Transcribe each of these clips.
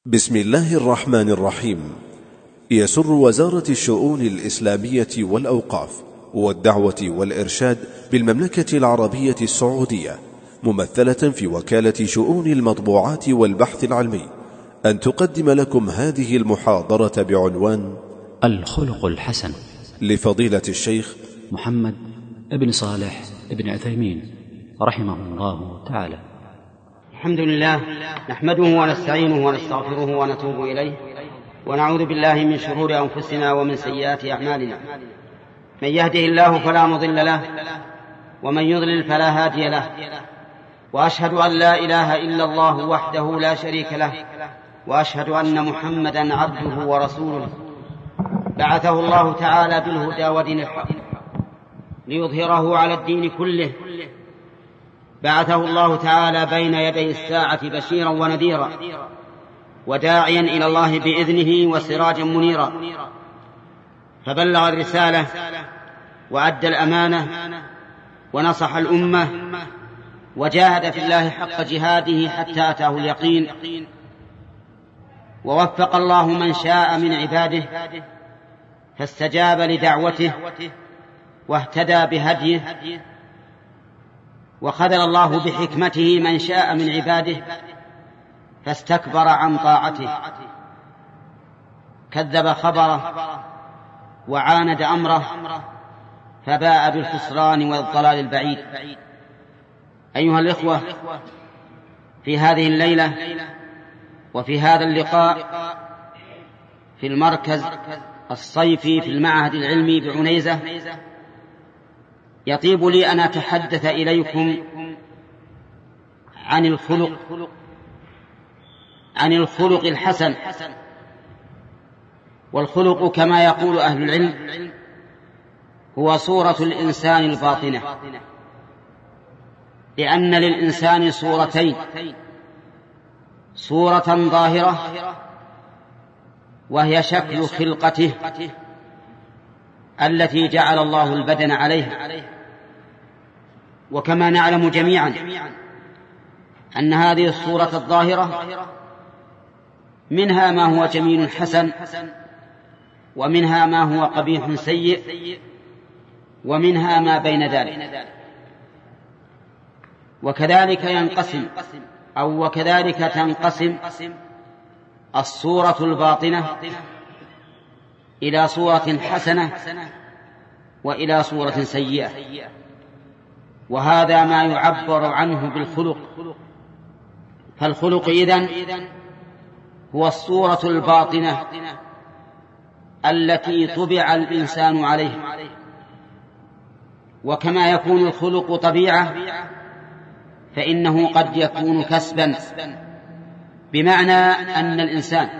بسم الله الرحمن الرحيم. يسر وزارة الشؤون الإسلامية والأوقاف والدعوة والإرشاد بالمملكة العربية السعودية ممثلة في وكالة شؤون المطبوعات والبحث العلمي أن تقدم لكم هذه المحاضرة بعنوان الخلق الحسن لفضيلة الشيخ محمد ابن صالح ابن عثيمين رحمه الله تعالى. الحمد لله نحمده ونستعينه ونستغفره ونتوب إليه ونعوذ بالله من شرور أنفسنا ومن سيئات أعمالنا. من يهده الله فلا مضل له ومن يضلل فلا هادي له، وأشهد أن لا إله إلا الله وحده لا شريك له، وأشهد أن محمدا عبده ورسوله بعثه الله تعالى بالهدى ودين الحق ليظهره على الدين كله. بعثه الله تعالى بين يدي الساعة بشيرا ونذيرا وداعيا إلى الله بإذنه وسراجا منيرا، فبلغ الرسالة وأدى الأمانة ونصح الأمة وجاهد في الله حق جهاده حتى أتاه اليقين. ووفق الله من شاء من عباده فاستجاب لدعوته واهتدى بهديه، وخذل الله بحكمته من شاء من عباده فاستكبر عن طاعته، كذب خبره وعاند أمره فباء بالخسران والضلال البعيد. أيها الإخوة، في هذه الليلة وفي هذا اللقاء في المركز الصيفي في المعهد العلمي بعنيزة يطيب لي أن أتحدث إليكم عن الخلق الحسن. والخلق كما يقول أهل العلم هو صورة الإنسان الباطنة، لأن للإنسان صورتين: صورة ظاهرة وهي شكل خلقته التي جعل الله البدن عليها. وكما نعلم جميعا أن هذه الصورة الظاهرة منها ما هو جميل حسن، ومنها ما هو قبيح سيء، ومنها ما بين ذلك. وكذلك تنقسم الصورة الباطنة إلى صورة حسنة وإلى صورة سيئة، وهذا ما يعبر عنه بالخلق. فالخلق إذن هو الصورة الباطنة التي طبع الإنسان عليها. وكما يكون الخلق طبيعة فإنه قد يكون كسبا، بمعنى أن الإنسان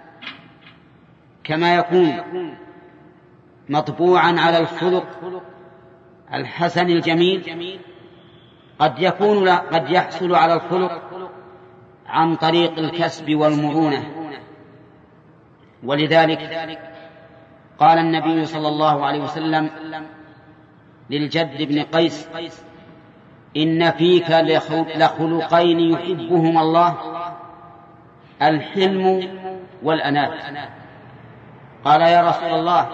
كما يكون مطبوعا على الخلق الحسن الجميل قد يحصل على الخلق عن طريق الكسب والمرونة. ولذلك قال النبي صلى الله عليه وسلم للجد بن قيس: إن فيك لخلقين يحبهما الله، الحلم والأناة. قال: يا رسول الله،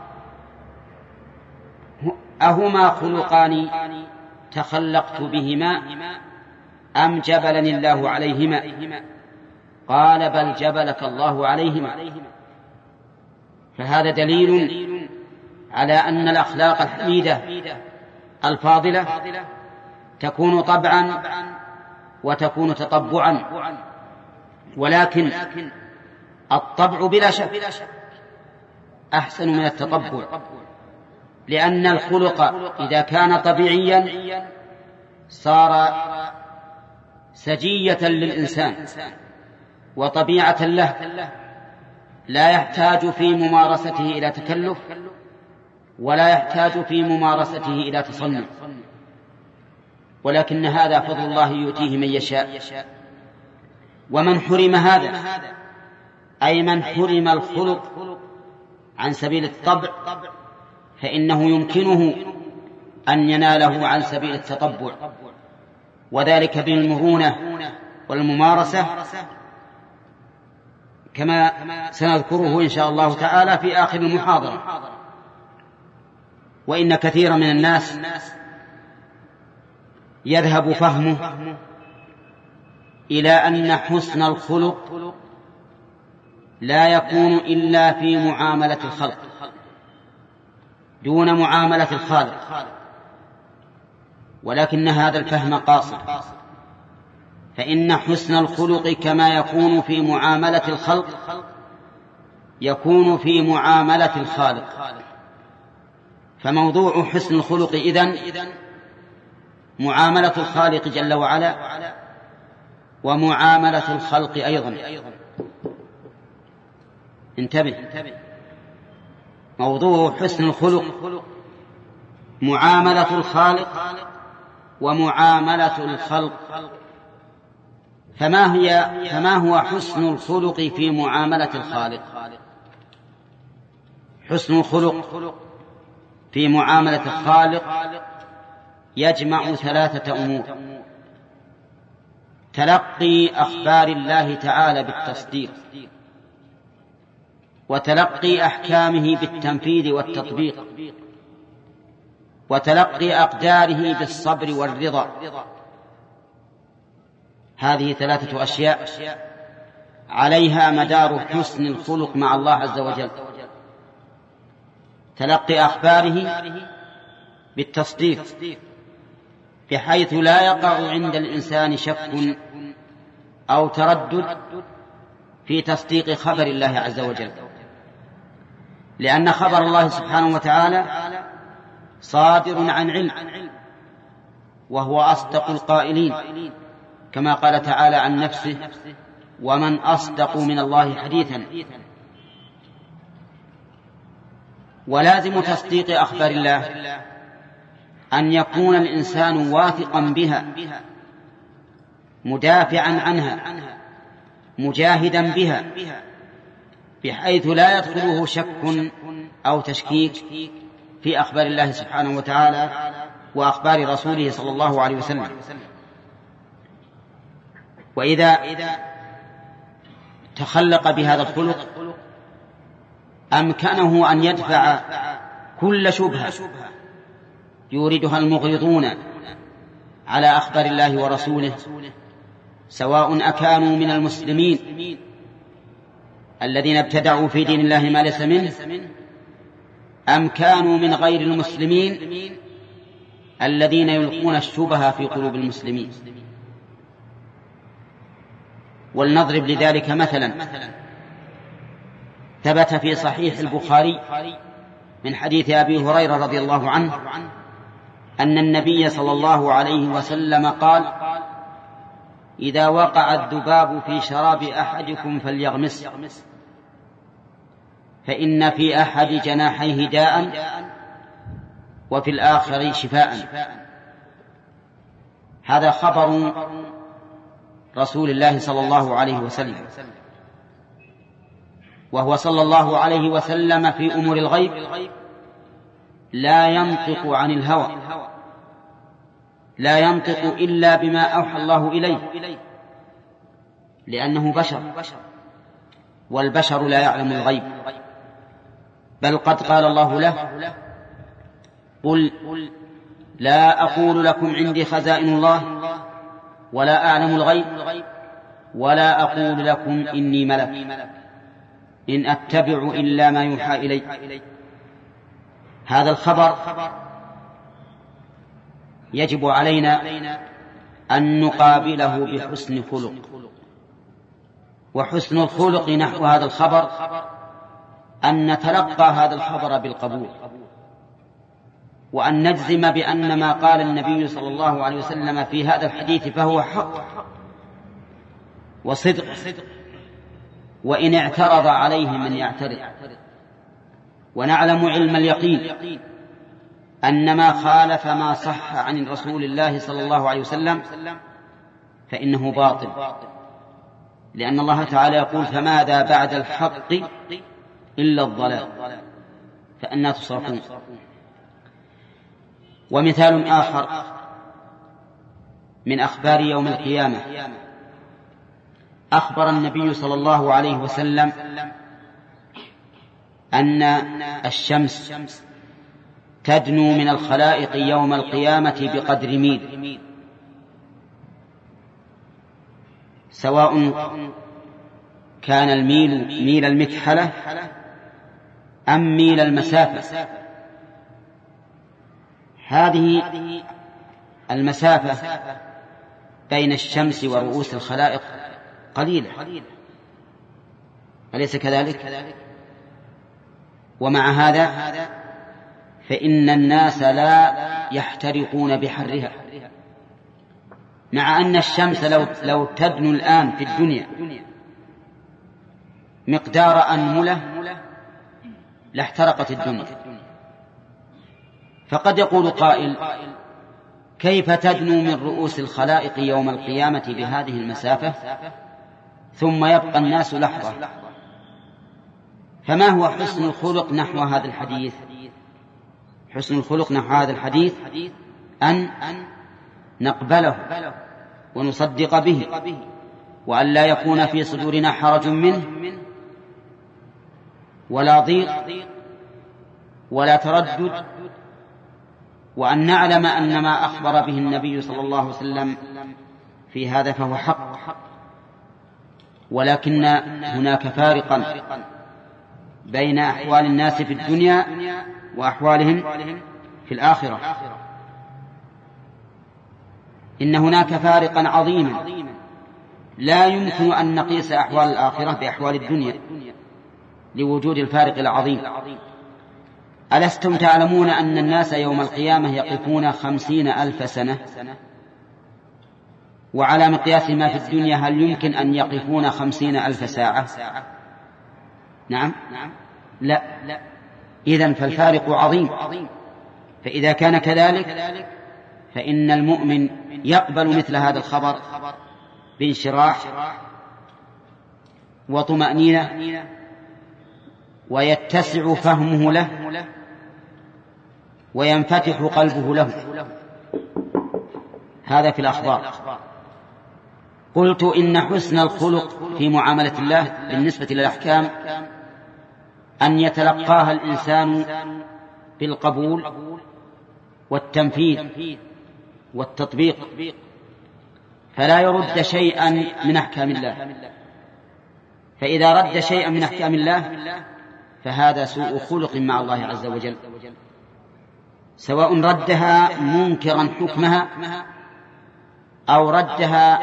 أهما خلقان تخلقت بهما أم جبلني الله عليهما؟ قال: بل جبلك الله عليهما. فهذا دليل على أن الأخلاق الحميدة الفاضلة تكون طبعا وتكون تطبعا، ولكن الطبع بلا شك أحسن من التطبع، لأن الخلق إذا كان طبيعيا صار سجية للإنسان وطبيعة له، لا يحتاج في ممارسته إلى تكلف ولا يحتاج في ممارسته إلى تصنع. ولكن هذا فضل الله يؤتيه من يشاء. ومن حرم هذا، أي من حرم الخلق عن سبيل الطبع، فإنه يمكنه أن يناله عن سبيل التطبع، وذلك بالمرونة والممارسة كما سنذكره إن شاء الله تعالى في آخر المحاضرة. وإن كثيرا من الناس يذهب فهمه إلى أن حسن الخلق لا يكون إلا في معاملة الخلق دون معاملة الخالق، ولكن هذا الفهم قاصر، فإن حسن الخلق كما يكون في معاملة الخلق يكون في معاملة الخالق. فموضوع حسن الخلق إذن معاملة الخالق جل وعلا ومعاملة الخلق أيضا. انتبه، موضوع حسن الخلق معاملة الخالق ومعاملة الخلق. فما هو حسن الخلق في معاملة الخالق؟ حسن الخلق في معاملة الخالق يجمع 3 أمور: تلقي أخبار الله تعالى بالتصديق، وتلقي أحكامه بالتنفيذ والتطبيق، وتلقي أقداره بالصبر والرضا. هذه 3 أشياء عليها مدار حسن الخلق مع الله عز وجل. تلقي أخباره بالتصديق، بحيث لا يقع عند الإنسان شك أو تردد في تصديق خبر الله عز وجل، لأن خبر الله سبحانه وتعالى صادر عن علم، وهو أصدق القائلين، كما قال تعالى عن نفسه: ومن أصدق من الله حديثا. ولازم تصديق أخبار الله أن يكون الإنسان واثقا بها، مدافعا عنها، مجاهدا بها، بحيث لا يدخله شك أو تشكيك في أخبار الله سبحانه وتعالى وأخبار رسوله صلى الله عليه وسلم. وإذا تخلق بهذا الخلق أمكنه أن يدفع كل شبهة يوردها المغرضون على أخبار الله ورسوله، سواء أكانوا من المسلمين الذين ابتدعوا في دين الله ما ليس منه، أم كانوا من غير المسلمين الذين يلقون الشبهة في قلوب المسلمين. ولنضرب لذلك مثلا. ثبت في صحيح البخاري من حديث أبي هريرة رضي الله عنه أن النبي صلى الله عليه وسلم قال: إذا وقع الذباب في شراب أحدكم فليغمس، فإن في أحد جناحيه داء وفي الآخر شفاء. هذا خبر رسول الله صلى الله عليه وسلم، وهو صلى الله عليه وسلم في أمور الغيب لا ينطق عن الهوى، لا ينطق إلا بما أوحى الله إليه، لأنه بشر، والبشر لا يعلم الغيب. بل قد قال الله له: قل لا أقول لكم عندي خزائن الله ولا أعلم الغيب ولا أقول لكم إني ملك إن أتبع إلا ما يوحى إلي. هذا الخبر يجب علينا أن نقابله بحسن خلق، وحسن الخلق نحو هذا الخبر أن نتلقى هذا الخبر بالقبول، وأن نجزم بأن ما قال النبي صلى الله عليه وسلم في هذا الحديث فهو حق وصدق، وإن اعترض عليه من يعترض. ونعلم علم اليقين أن ما خالف ما صح عن رسول الله صلى الله عليه وسلم فإنه باطل، لأن الله تعالى يقول: فماذا بعد الحق إلا الضلال فأنى تصرفون. ومثال آخر من أخبار يوم القيامة أخبر النبي صلى الله عليه وسلم أن الشمس تدنو من الخلائق يوم القيامة بقدر ميل، سواء كان الميل ميل المكحلة أم ميل المسافة. هذه المسافة بين الشمس ورؤوس الخلائق قليلة، أليس كذلك؟ ومع هذا فإن الناس لا يحترقون بحرها، مع أن الشمس لو تدنو الآن في الدنيا مقدار أنملة لاحترقت الدنيا. فقد يقول قائل: كيف تدنو من رؤوس الخلائق يوم القيامة بهذه المسافة ثم يبقى الناس لحظة؟ فما هو حسن الخلق نحو هذا الحديث؟ حسن الخلق نحو هذا الحديث أن نقبله ونصدق به، وأن لا يكون في صدورنا حرج منه ولا ضيق ولا تردد، وأن نعلم أن ما أخبر به النبي صلى الله عليه وسلم في هذا فهو حق، ولكن هناك فارقا بين أحوال الناس في الدنيا وأحوالهم في الآخرة. إن هناك فارقا عظيما لا يمكن أن نقيس أحوال الآخرة بأحوال الدنيا لوجود الفارق العظيم. ألستم تعلمون أن الناس يوم القيامة يقفون 50,000 سنة، وعلى مقياس ما في الدنيا هل يمكن أن يقفون 50,000 ساعة؟ نعم؟ لا. إذن فالفارق عظيم. فإذا كان كذلك فإن المؤمن يقبل مثل هذا الخبر بانشراح وطمأنينة، ويتسع فهمه له وينفتح قلبه له. هذا في الأخبار. قلت إن حسن الخلق في معاملة الله بالنسبة للأحكام أن يتلقاها الإنسان بالقبول والتنفيذ والتطبيق، فلا يرد شيئا من أحكام الله. فإذا رد شيئا من أحكام الله فهذا سوء خلق مع الله عز وجل، سواء ردها منكرا حكمها أو ردها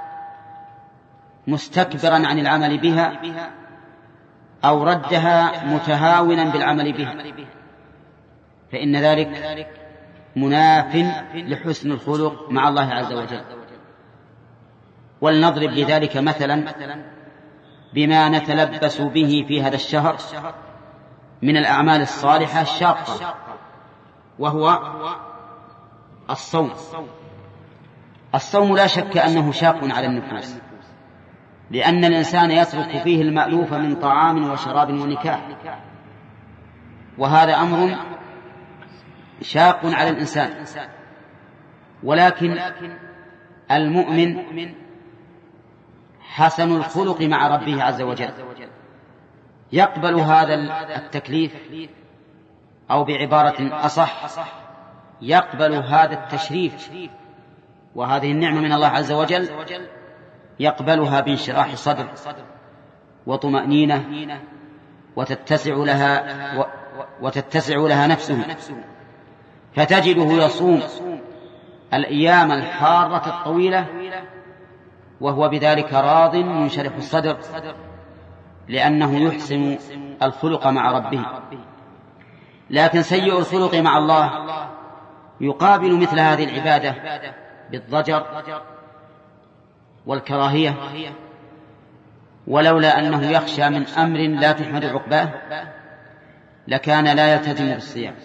مستكبرا عن العمل بها أو ردها متهاونا بالعمل بها، فإن ذلك مناف لحسن الخلق مع الله عز وجل. ولنضرب لذلك مثلا بما نتلبس به في هذا الشهر من الأعمال الصالحة الشاقة، وهو الصوم. الصوم لا شك أنه شاق على النفوس، لأن الإنسان يترك فيه المألوف من طعام وشراب ونكاح، وهذا أمر شاق على الإنسان. ولكن المؤمن حسن الخلق مع ربه عز وجل يقبل هذا التكليف، أو بعبارة أصح يقبل هذا التشريف وهذه النعمة من الله عز وجل، يقبلها بانشراح صدر وطمأنينة، وتتسع لها نفسه، فتجده يصوم الأيام الحارة الطويلة وهو بذلك راض منشرح الصدر، لأنه يحسن الخلق مع ربه. لكن سيء الخلق مع الله يقابل مثل هذه العبادة بالضجر والكراهية، ولولا أنه يخشى من أمر لا تحمد عقباه لكان لا يلتزم بالصيام.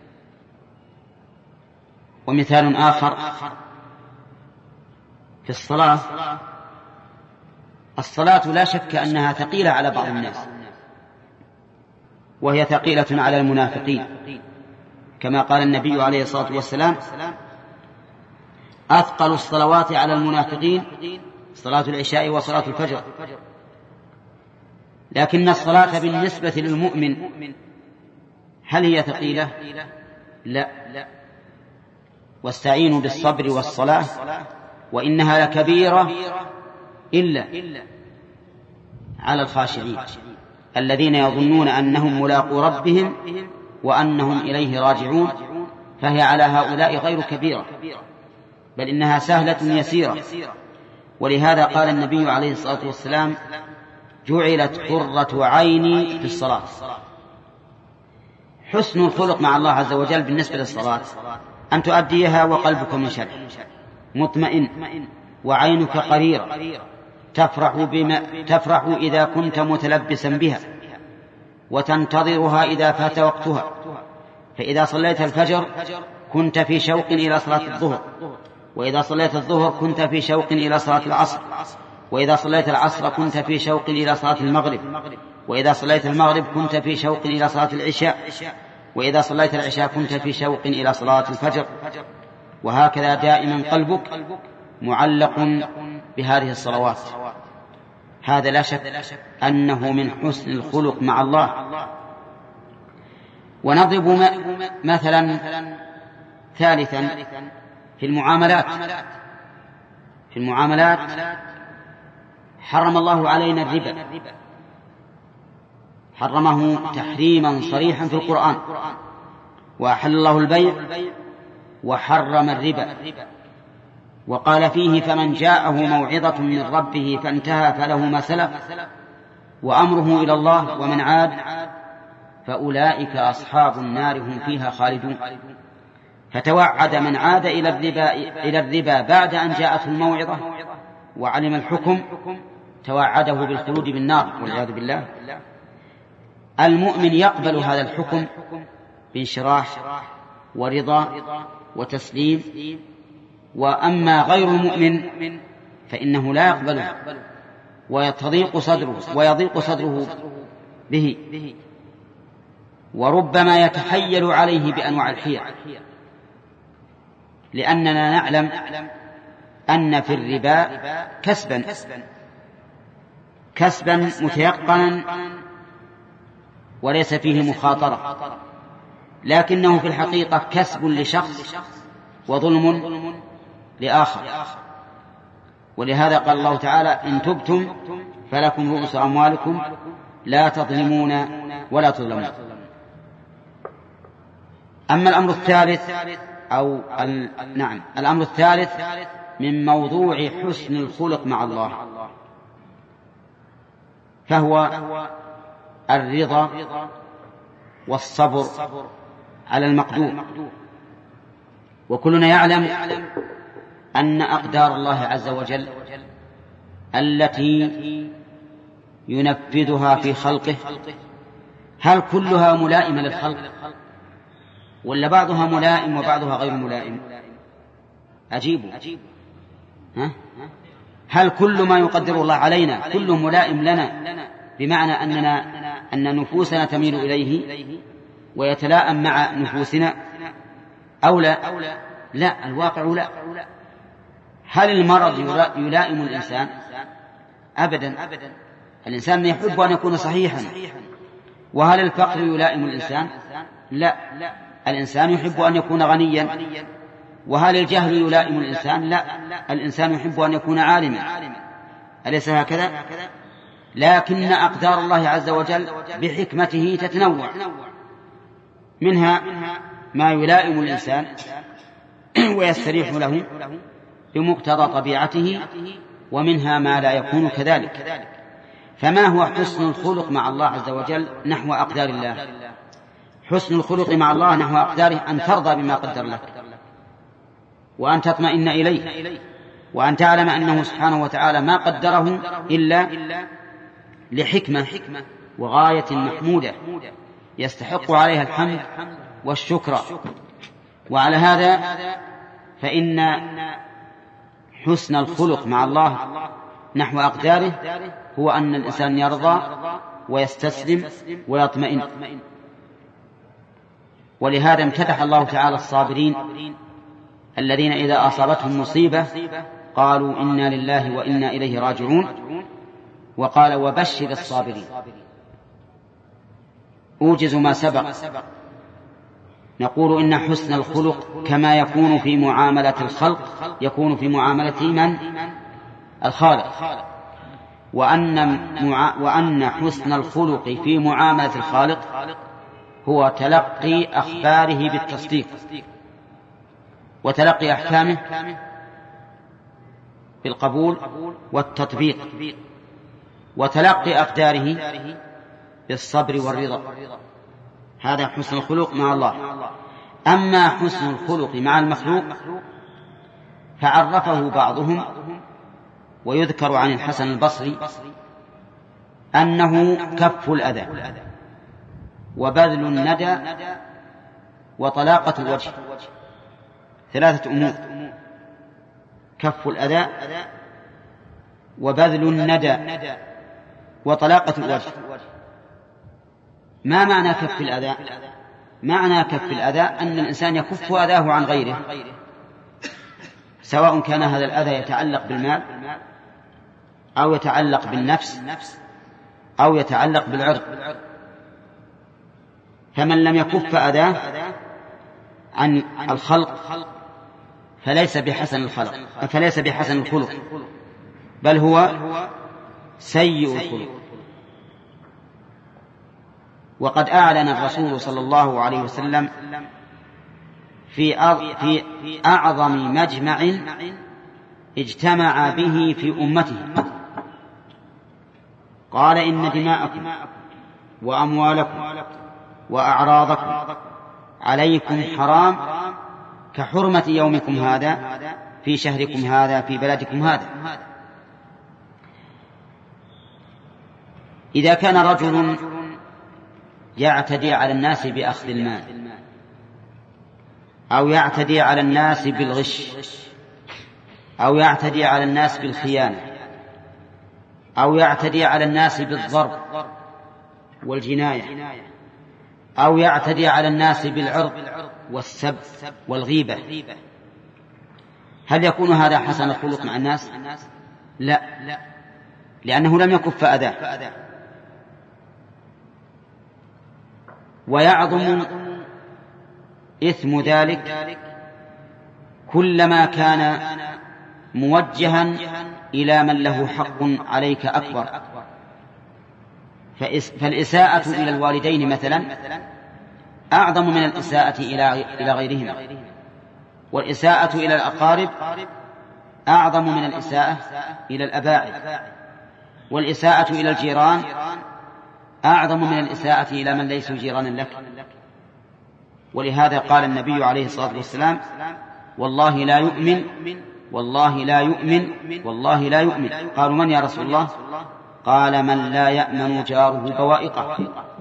ومثال آخر في الصلاة لا شك أنها ثقيلة على بعض الناس، وهي ثقيلة على المنافقين، كما قال النبي عليه الصلاة والسلام: أثقل الصلوات على المنافقين صلاة العشاء وصلاة الفجر. لكن الصلاة بالنسبة للمؤمن هل هي ثقيلة؟ لا. واستعينوا بالصبر والصلاة وإنها لكبيرة إلا على الخاشعين الذين يظنون أنهم ملاقو ربهم وأنهم إليه راجعون، فهي على هؤلاء غير كبيرة، بل إنها سهلة يسيرة. ولهذا قال النبي عليه الصلاة والسلام: جعلت قرة عيني في الصلاة. حسن الخلق مع الله عز وجل بالنسبة للصلاة أن تؤديها وقلبك منشرح مطمئن وعينك قريرة، تفرح إذا كنت متلبسا بها، وتنتظرها إذا فات وقتها. فإذا صليت الفجر كنت في شوق إلى صلاة الظهر، وإذا صليت الظهر كنت في شوق إلى صلاة العصر، وإذا صليت العصر كنت في شوق إلى صلاة المغرب، وإذا صليت المغرب كنت في شوق إلى صلاة العشاء، وإذا صليت العشاء كنت في شوق إلى صلاة الفجر. وهكذا دائما قلبك معلق بهذه الصلوات. هذا لا شك أنه من حسن الخلق مع الله. ونضرب مثلا ثالثا في المعاملات حرم الله علينا الربا، حرمه تحريما صريحا في القرآن، وأحل الله البيع وحرم الربا، وقال فيه: فمن جاءه موعظة من ربه فانتهى فله ما سلف وأمره إلى الله ومن عاد فأولئك أصحاب النار هم فيها خالدون. فتوعد من عاد إلى الربا بعد أن جاءته الموعظة وعلم الحكم، توعده بالخلود بالنار والعياذ بالله. المؤمن يقبل هذا الحكم بانشراح ورضا وتسليم، وأما غير المؤمن فإنه لا يقبله ويضيق صدره به، وربما يتحيل عليه بأنواع الحيل، لأننا نعلم أن في الربا كسبا متيقنا وليس فيه مخاطرة، لكنه في الحقيقة كسب لشخص وظلم لآخر. ولهذا قال الله تعالى: إن تبتم فلكم رؤوس أموالكم لا تظلمون ولا تظلمون. أما الأمر الثالث من موضوع حسن الخلق مع الله فهو الرضا والصبر على المقدور. وكلنا يعلم أن أقدار الله عز وجل التي ينفذها في خلقه هل كلها ملائمة للخلق، ولا بعضها ملائم وبعضها غير ملائم؟ أجيبوا. هل كل ما يقدر الله علينا كله ملائم لنا، بمعنى أن نفوسنا تميل إليه ويتلائم مع نفوسنا، أو لا؟ لا، الواقع لا. هل المرض يلائم الإنسان؟ أبدا. الإنسان يحب أن يكون صحيحا. وهل الفقر يلائم الإنسان؟ لا، الإنسان يحب أن يكون غنيا. وهل الجهل يلائم الإنسان؟ لا، الإنسان يحب أن يكون عالما. أليس هكذا؟ لكن أقدار الله عز وجل بحكمته تتنوع، منها ما يلائم الإنسان ويستريح له بمقتضى طبيعته، ومنها ما لا يكون كذلك. فما هو حسن الخلق مع الله عز وجل نحو أقدار الله؟ حسن الخلق مع الله نحو أقداره أن ترضى بما قدر لك، وأن تطمئن إليه، وأن تعلم أنه سبحانه وتعالى ما قدره إلا لحكمة وغاية محمودة يستحق عليها الحمد والشكر. وعلى هذا فإن حسن الخلق مع الله نحو أقداره هو أن الإنسان يرضى ويستسلم ويطمئن. ولهذا امتدح الله تعالى الصابرين الذين إذا أصابتهم مصيبة قالوا إنا لله وإنا إليه راجعون. وقال وبشر الصابرين. أوجز ما سبق. نقول إن حسن الخلق كما يكون في معاملة الخلق يكون في معاملة من؟ الخالق. وأن حسن الخلق في معاملة الخالق هو تلقي أخباره بالتصديق، وتلقي أحكامه بالقبول والتطبيق، وتلقي أقداره بالصبر والرضا. هذا حسن الخلق مع الله. أما حسن الخلق مع المخلوق فعرفه بعضهم، ويذكر عن الحسن البصري أنه كف الأذى وبذل الندى وطلاقة الوجه. 3 أمور: كف الأذى وبذل الندى وطلاقة الوجه. ما معنى كف الأذى؟ معنى كف الأذى أن الإنسان يكف أذاه عن غيره، سواء كان هذا الأذى يتعلق بالمال أو يتعلق بالنفس أو يتعلق بالعرض. فمن لم يكف أذاه عن الخلق فليس بحسن الخلق، بل هو سيء الخلق. وقد أعلن الرسول صلى الله عليه وسلم في أعظم مجمع اجتمع به في أمته، قال إن دماءكم وأموالكم وأعراضكم عليكم حرام كحرمة يومكم هذا في شهركم هذا في بلدكم هذا. إذا كان رجل يعتدي على الناس بأخذ المال، أو يعتدي على الناس بالغش، أو يعتدي على الناس بالخيانة، أو يعتدي على الناس بالضرب والجناية، أو يعتدي على الناس بالعرض والسب والغيبة، هل يكون هذا حسن الخلق مع الناس؟ لا، لأنه لم يكف أذاه. ويعظم إثم ذلك كلما كان موجها إلى من له حق عليك أكبر. فالإساءة إلى الوالدين مثلا أعظم من الإساءة إلى غيرهما، والإساءة إلى الأقارب أعظم من الإساءة إلى الأباعد، والإساءة إلى الجيران أعظم من الإساءة إلى من ليسوا جيرانا لك. ولهذا قال النبي عليه الصلاة والسلام: والله لا يؤمن، والله لا يؤمن، والله لا يؤمن. قالوا: من يا رسول الله؟ قال: من لا يأمن جاره بوائقه.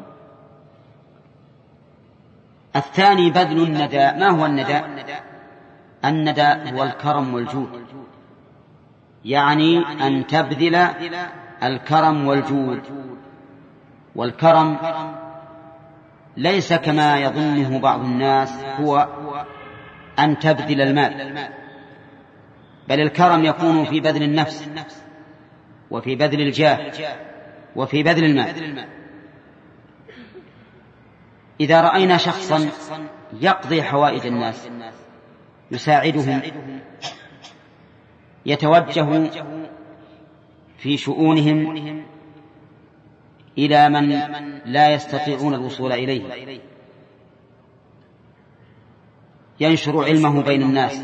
الثاني بذل الندى. ما هو الندى؟ الندى هو الكرم والجود، يعني أن تبذل الكرم والجود. والكرم ليس كما يظنه بعض الناس هو أن تبذل المال، بل الكرم يكون في بذل النفس، وفي بذل الجاه، وفي بذل المال. إذا رأينا شخصا يقضي حوائج الناس، يساعدهم، يتوجه في شؤونهم إلى من لا يستطيعون الوصول إليه، ينشر علمه بين الناس،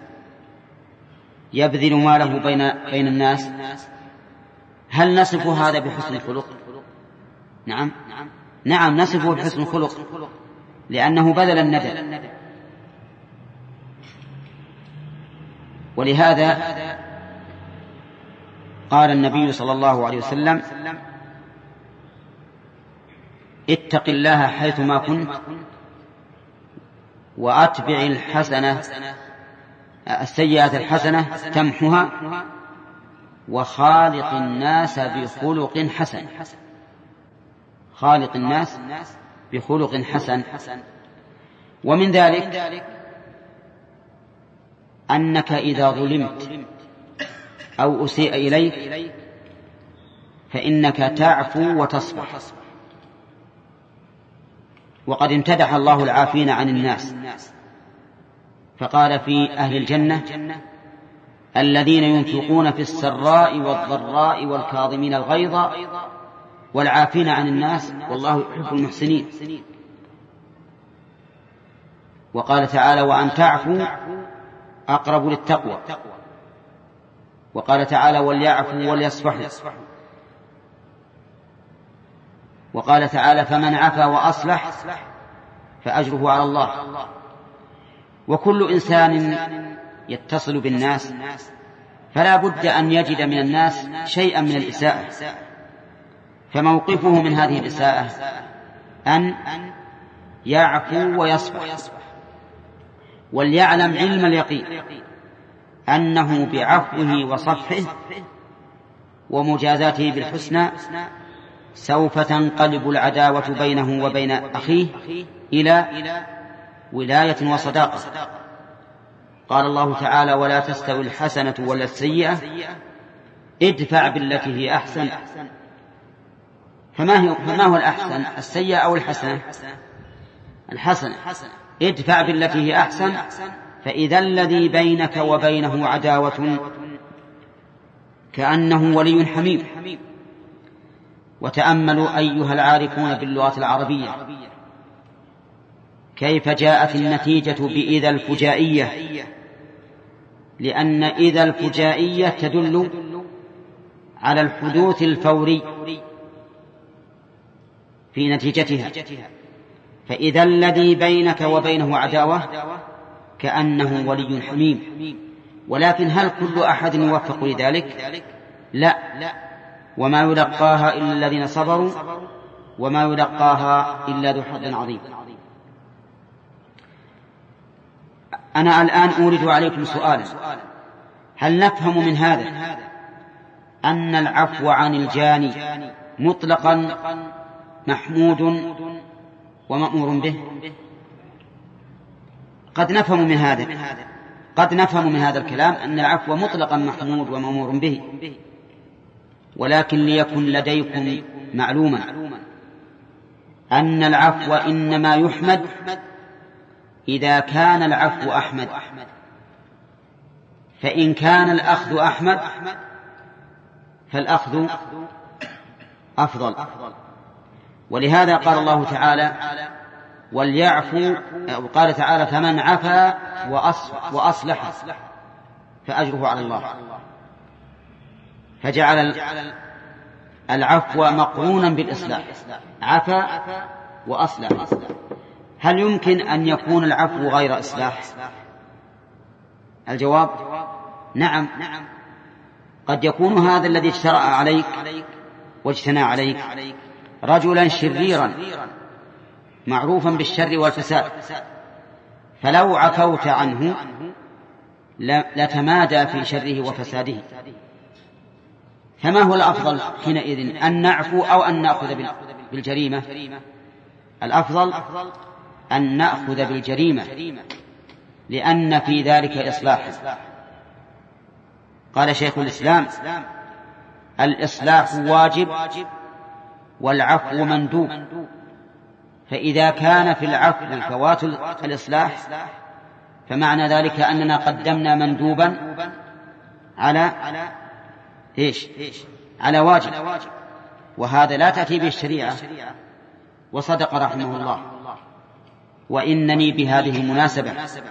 يبذل ماله بين الناس، هل نصف هذا بحسن الخلق؟ نعم نصفه بحسن الخلق، لأنه بذل الندى. ولهذا قال النبي صلى الله عليه وسلم: اتق الله حيثما كنت وأتبع السيئة الحسنة تمحها وخالق الناس بخلق حسن. خالق الناس بخلق حسن. ومن ذلك أنك إذا ظلمت أو أسيء إليك فإنك تعفو وتصفح. وقد امتدح الله العافين عن الناس فقال في أهل الجنة: الذين ينفقون في السراء والضراء والكاظمين الغيظ والعافين عن الناس والله يحب المحسنين. وقال تعالى: وأن تعفوا أقرب للتقوى. وقال تعالى: وليعفوا وليصفحوا. وقال تعالى: فمن عفا وأصلح فأجره على الله. وكل إنسان يتصل بالناس فلا بد أن يجد من الناس شيئا من الإساءة، فموقفه من هذه الإساءة أن يعفو ويصفح، وليعلم علم اليقين أنه بعفوه وصفحه ومجازاته بالحسنى سوف تنقلب العداوة بينه وبين أخيه إلى ولاية وصداقة. قال الله تعالى: ولا تستوي الحسنة ولا السيئة ادفع بالتي هي أحسن. فما هو الأحسن، السيئة أو الحسنة؟ الحسنة. ادفع بالتي هي أحسن فإذا الذي بينك وبينه عداوة كأنه ولي حميم. وتأملوا أيها العارفون باللغة العربية كيف جاءت النتيجة بإذا الفجائية، لأن إذا الفجائية تدل على الحدوث الفوري في نتيجتها. فإذا الذي بينك وبينه عداوة كأنه ولي حميم. ولكن هل كل أحد يوفق لذلك؟ لا، وما يلقاها إلا الذين صبروا وما يلقاها إلا ذو حظ عظيم. أنا الآن أورد عليكم سؤالا: هل نفهم من هذا أن العفو عن الجاني مطلقا محمود ومأمور به؟ قد نفهم من هذا الكلام أن العفو مطلقا محمود ومأمور به، ولكن ليكن لديكم معلوما أن العفو إنما يحمد إذا كان العفو أحمد، فإن كان الأخذ أحمد فالأخذ أفضل. ولهذا قال الله تعالى: وليعفوا، وقال تعالى: فمن عفا وأصلح فأجره على الله. فجعل العفو مقرونا بالإصلاح، عفا وأصلح. هل يمكن أن يكون العفو غير إصلاح؟ الجواب: نعم، قد يكون هذا الذي اجترأ عليك واجتنى عليك رجلا شريرا معروفا بالشر والفساد، فلو عفوت عنه لتمادى في شره وفساده. فما هو الأفضل حينئذ، أن نعفو أو أن نأخذ بالجريمة؟ الأفضل أن نأخذ بالجريمة، لأن في ذلك إصلاح. قال شيخ الإسلام: الإصلاح واجب والعفو مندوب، فإذا كان في العفو فوات الإصلاح فمعنى ذلك أننا قدمنا مندوبا على إيش؟ على واجب، وهذا لا تأتي به الشريعة. وصدق رحمه الله. وإنني بهذه المناسبة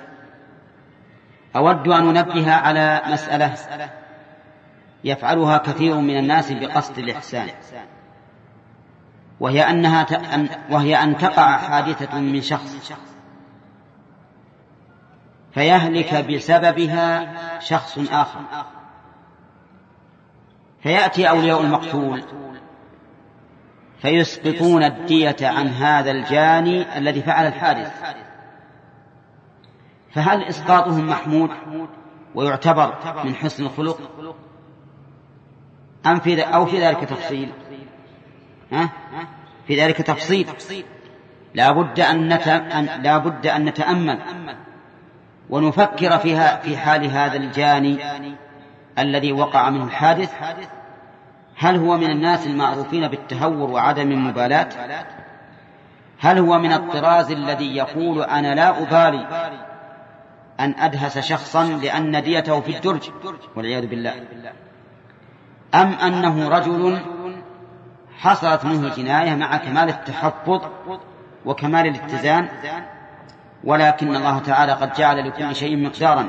أود أن أنبه على مسألة يفعلها كثير من الناس بقصد الإحسان، وهي أن تقع حادثة من شخص فيهلك بسببها شخص آخر، فيأتي أولياء المقتول فيسقطون الدية عن هذا الجاني الذي فعل الحادث. فهل إسقاطهم محمود ويعتبر من حسن الخلق أم في ذلك تفصيل؟ في ذلك تفصيل. لا بد أن نتأمل ونفكر في حال هذا الجاني الذي وقع منه الحادث هل هو من الناس المعروفين بالتهور وعدم المبالاة؟ هل هو من الطراز الذي يقول أنا لا أبالي أن أدهس شخصا لأن ديته في الدرج والعياذ بالله؟ أم أنه رجل حصلت منه الجناية مع كمال التحفظ وكمال الاتزان، ولكن الله تعالى قد جعل لكل شيء مقدارا؟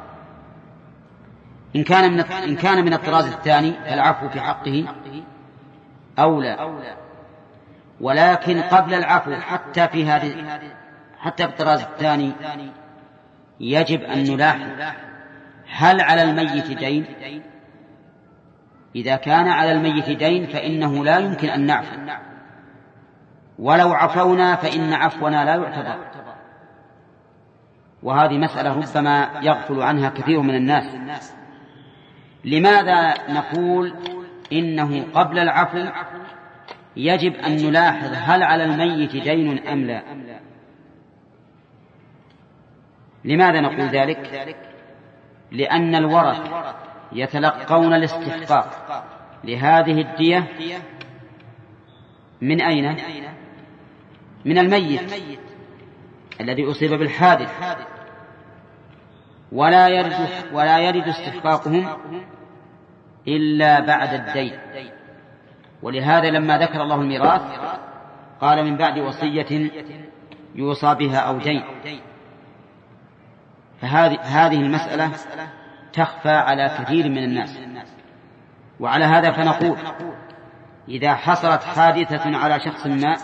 إن كان من الطراز الثاني فالعفو في حقه أولى، ولكن قبل العفو حتى في الطراز الثاني يجب أن نلاحظ هل على الميت دين؟ إذا كان على الميت دين فإنه لا يمكن أن نعفو، ولو عفونا فإن عفونا لا يعتبر. وهذه مسألة ربما يغفل عنها كثير من الناس. لماذا نقول إنه قبل العفو يجب أن نلاحظ هل على الميت دين أم لا؟ لماذا نقول ذلك؟ لأن الورث يتلقون الاستحقاق لهذه الدية من أين؟ من الميت الذي أصيب بالحادث، ولا يرد استحقاقهم إلا بعد الدين. ولهذا لما ذكر الله الميراث قال من بعد وصية يوصى بها أو دين. فهذه المسألة تخفى على كثير من الناس. وعلى هذا فنقول إذا حصلت حادثة على شخص ما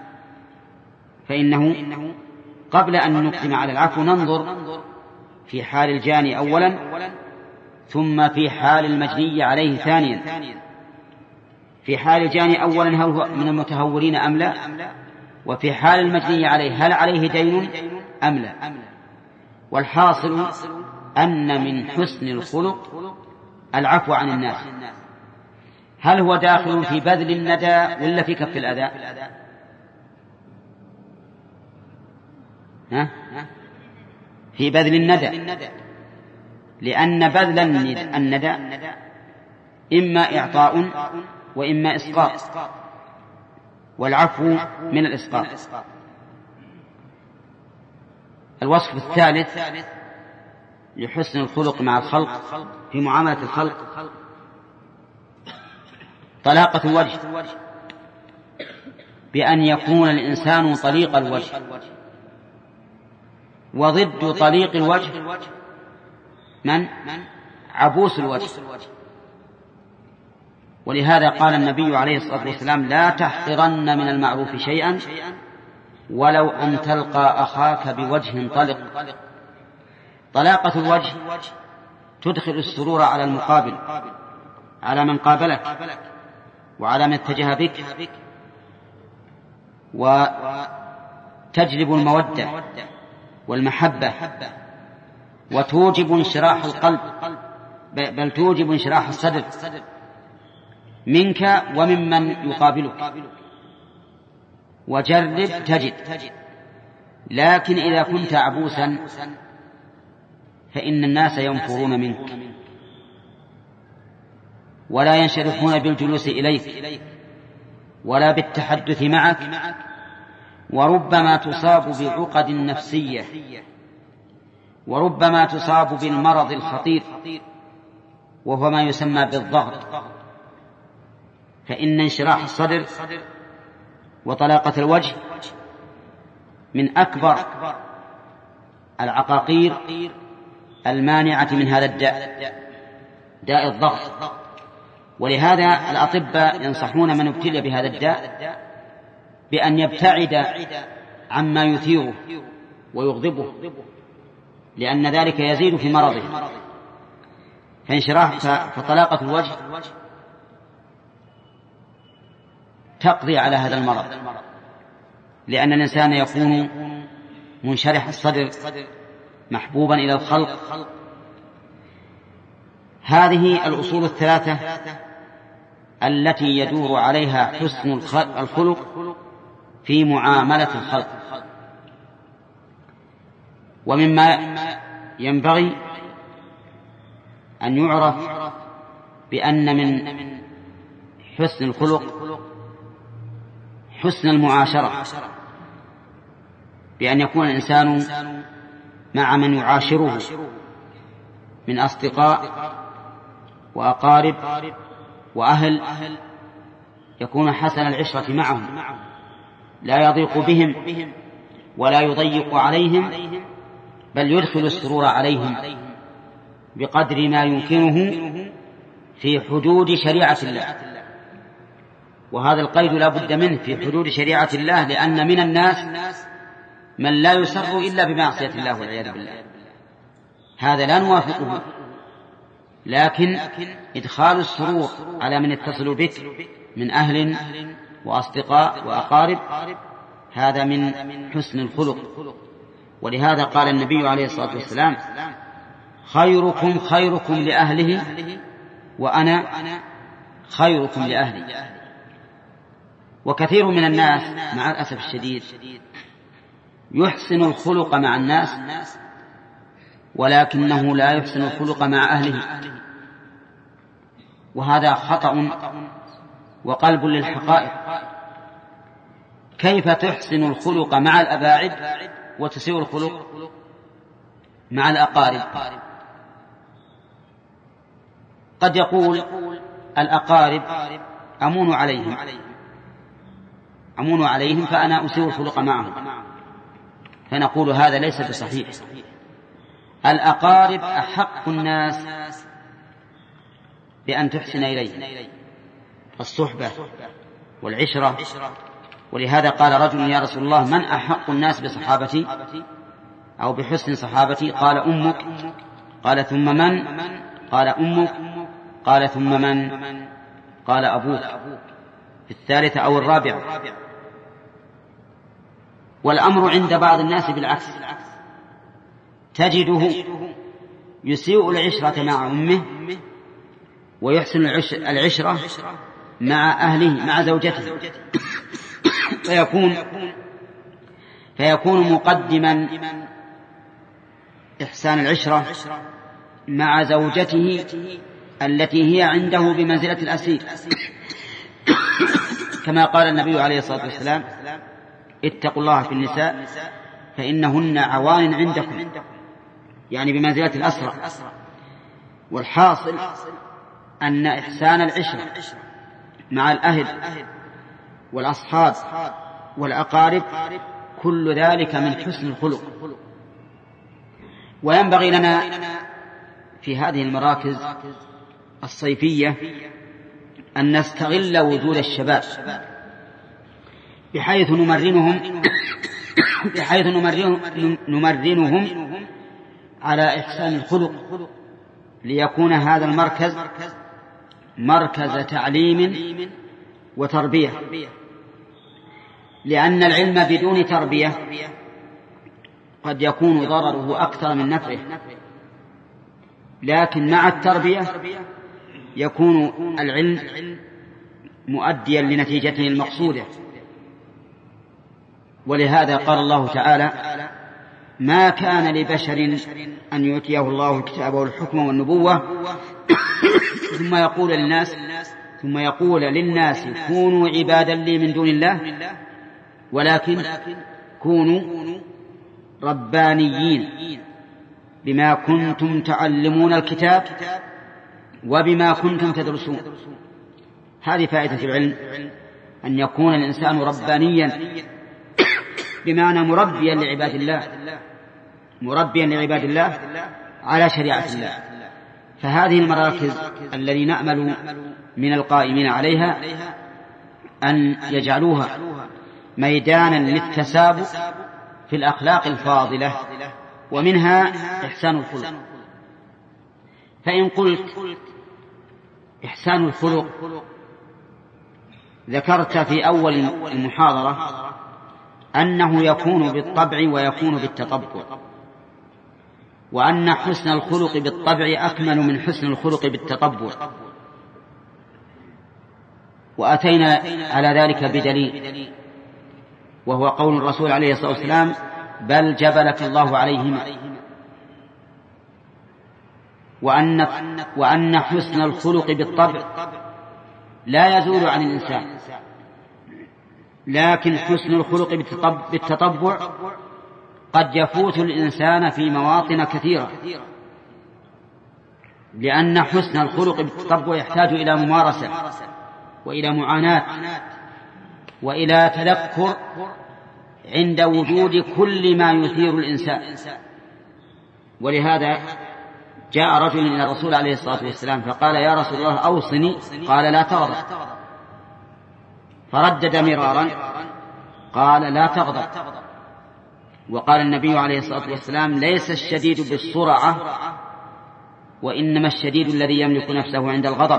فإنه قبل أن نقدم على العفو ننظر في حال الجاني أولا، ثم في حال المجني عليه ثانيا. في حال الجاني أولا هل هو من المتهورين أم لا؟ وفي حال المجني عليه هل عليه دين أم لا؟ والحاصل أن من حسن الخلق العفو عن الناس. هل هو داخل في بذل الندى ولا في كف الأذى؟ في بذل الندى، لأن بذل الندى إما إعطاء وإما إسقاط، والعفو من الإسقاط. الوصف الثالث لحسن الخلق مع الخلق في معاملة الخلق طلاقة الوجه، بأن يكون الإنسان طليق الوجه. وضد طليق الوجه من؟ عبوس الوجه. ولهذا قال النبي عليه الصلاة والسلام لا تحقرن من المعروف شيئا ولو أن تلقى أخاك بوجه طلق. طلاقة الوجه تدخل السرور على المقابل، على من قابلك وعلى من اتجه بك، وتجلب المودة والمحبة، وتوجب انشراح القلب، بل توجب انشراح الصدر منك وممن يقابلك. وجرب تجد. لكن إذا كنت عبوسا فإن الناس ينفرون منك ولا ينشرحون بالجلوس إليك ولا بالتحدث معك، وربما تصاب بعقد نفسية، وربما تصاب بالمرض الخطير وهو ما يسمى بالضغط. فإن انشراح الصدر وطلاقة الوجه من أكبر العقاقير المانعة من هذا الداء، داء الضغط. ولهذا الأطباء ينصحون من ابتلي بهذا الداء بأن يبتعد عما يثيره ويغضبه، لأن ذلك يزيد في مرضه. فطلاقة الوجه تقضي على هذا المرض، لأن الإنسان يكون منشرح الصدر محبوبا إلى الخلق. هذه الأصول الثلاثة التي يدور عليها حسن الخلق في معاملة الخلق. ومما ينبغي أن يعرف بأن من حسن الخلق حسن المعاشرة، بأن يكون الإنسان مع من يعاشره من أصدقاء وأقارب وأهل يكون حسن العشرة معهم، لا يضيق بهم ولا يضيق عليهم، بل يدخل السرور عليهم بقدر ما يمكنه في حدود شريعة الله. وهذا القيد لا بد منه في حدود شريعة الله، لأن من الناس من لا يسر إلا بمعصية الله والعياذ بالله، هذا لا نوافقه، لكن إدخال السرور على من يتصل بك من أهل وأصدقاء وأقارب هذا من حسن الخلق. ولهذا قال النبي عليه الصلاة والسلام: خيركم خيركم لأهله وأنا خيركم لأهلي. وكثير من الناس مع الأسف الشديد يحسن الخلق مع الناس ولكنه لا يحسن الخلق مع أهله، وهذا خطأ وقلب للحقائق. كيف تحسن الخلق مع الأباعد وتسيء الخلق مع الأقارب؟ قد يقول الأقارب أمون عليهم فأنا أسيء الخلق معهم، فنقول هذا ليس بصحيح. الأقارب أحق الناس بأن تحسن إليه الصحبة والعشرة. ولهذا قال رجل: يا رسول الله، من أحق الناس بصحابتي أو بحسن صحابتي؟ قال: أمك. قال: ثم من؟ قال: أمك. قال: ثم من؟ قال: أبوك. في الثالثة أو الرابعة. والأمر عند بعض الناس بالعكس، تجده يسيء العشرة مع أمه ويحسن العشرة مع أهله مع زوجته، فيكون مقدما إحسان العشرة مع زوجته التي هي عنده بمنزلة الأسير، كما قال النبي عليه الصلاة والسلام: اتقوا الله في النساء فإنهن عوان عندكم، يعني بمنزلة الأسرى. والحاصل أن إحسان العشرة مع الأهل والأصحاب والأقارب كل ذلك من حسن الخلق. وينبغي لنا في هذه المراكز الصيفية أن نستغل وجود الشباب بحيث نمرنهم على إحسان الخلق، ليكون هذا المركز مركز تعليم وتربية، لأن العلم بدون تربية قد يكون ضرره أكثر من نفعه، لكن مع التربية يكون العلم مؤديا لنتيجته المقصودة. ولهذا قال الله تعالى: ما كان لبشر أن يؤتيه الله الكتاب والحكم والنبوة ثم يقول للناس كونوا عبادا لي من دون الله، ولكن كونوا ربانيين بما كنتم تعلمون الكتاب وبما كنتم تدرسون. هذه فائدة العلم، أن يكون الإنسان ربانيا بمعنى مربيا لعباد الله على شريعة الله. فهذه المراكز الذي نأمل من القائمين عليها أن يجعلوها ميدانا للتسابق في الأخلاق الفاضلة، ومنها إحسان الخلق. فإن قلت إحسان الخلق، ذكرت في أول المحاضرة أنه يكون بالطبع ويكون بالتطبع، وأن حسن الخلق بالطبع أكمل من حسن الخلق بالتطبع، وأتينا على ذلك بدليل، وهو قول الرسول عليه الصلاة والسلام: بل جبلك الله عليهما. وأن حسن الخلق بالطبع لا يزول عن الإنسان، لكن حسن الخلق بالتطبع قد يفوت الإنسان في مواطن كثيرة، لأن حسن الخلق بالتطبع يحتاج إلى ممارسة وإلى معاناة وإلى تذكر عند وجود كل ما يثير الإنسان. ولهذا جاء رجل إلى الرسول عليه الصلاة والسلام فقال: يا رسول الله أوصني. قال: لا تغضب. فردد مرارا قال: لا تغضب. وقال النبي عليه الصلاة والسلام: ليس الشديد بالسرعة، وإنما الشديد الذي يملك نفسه عند الغضب.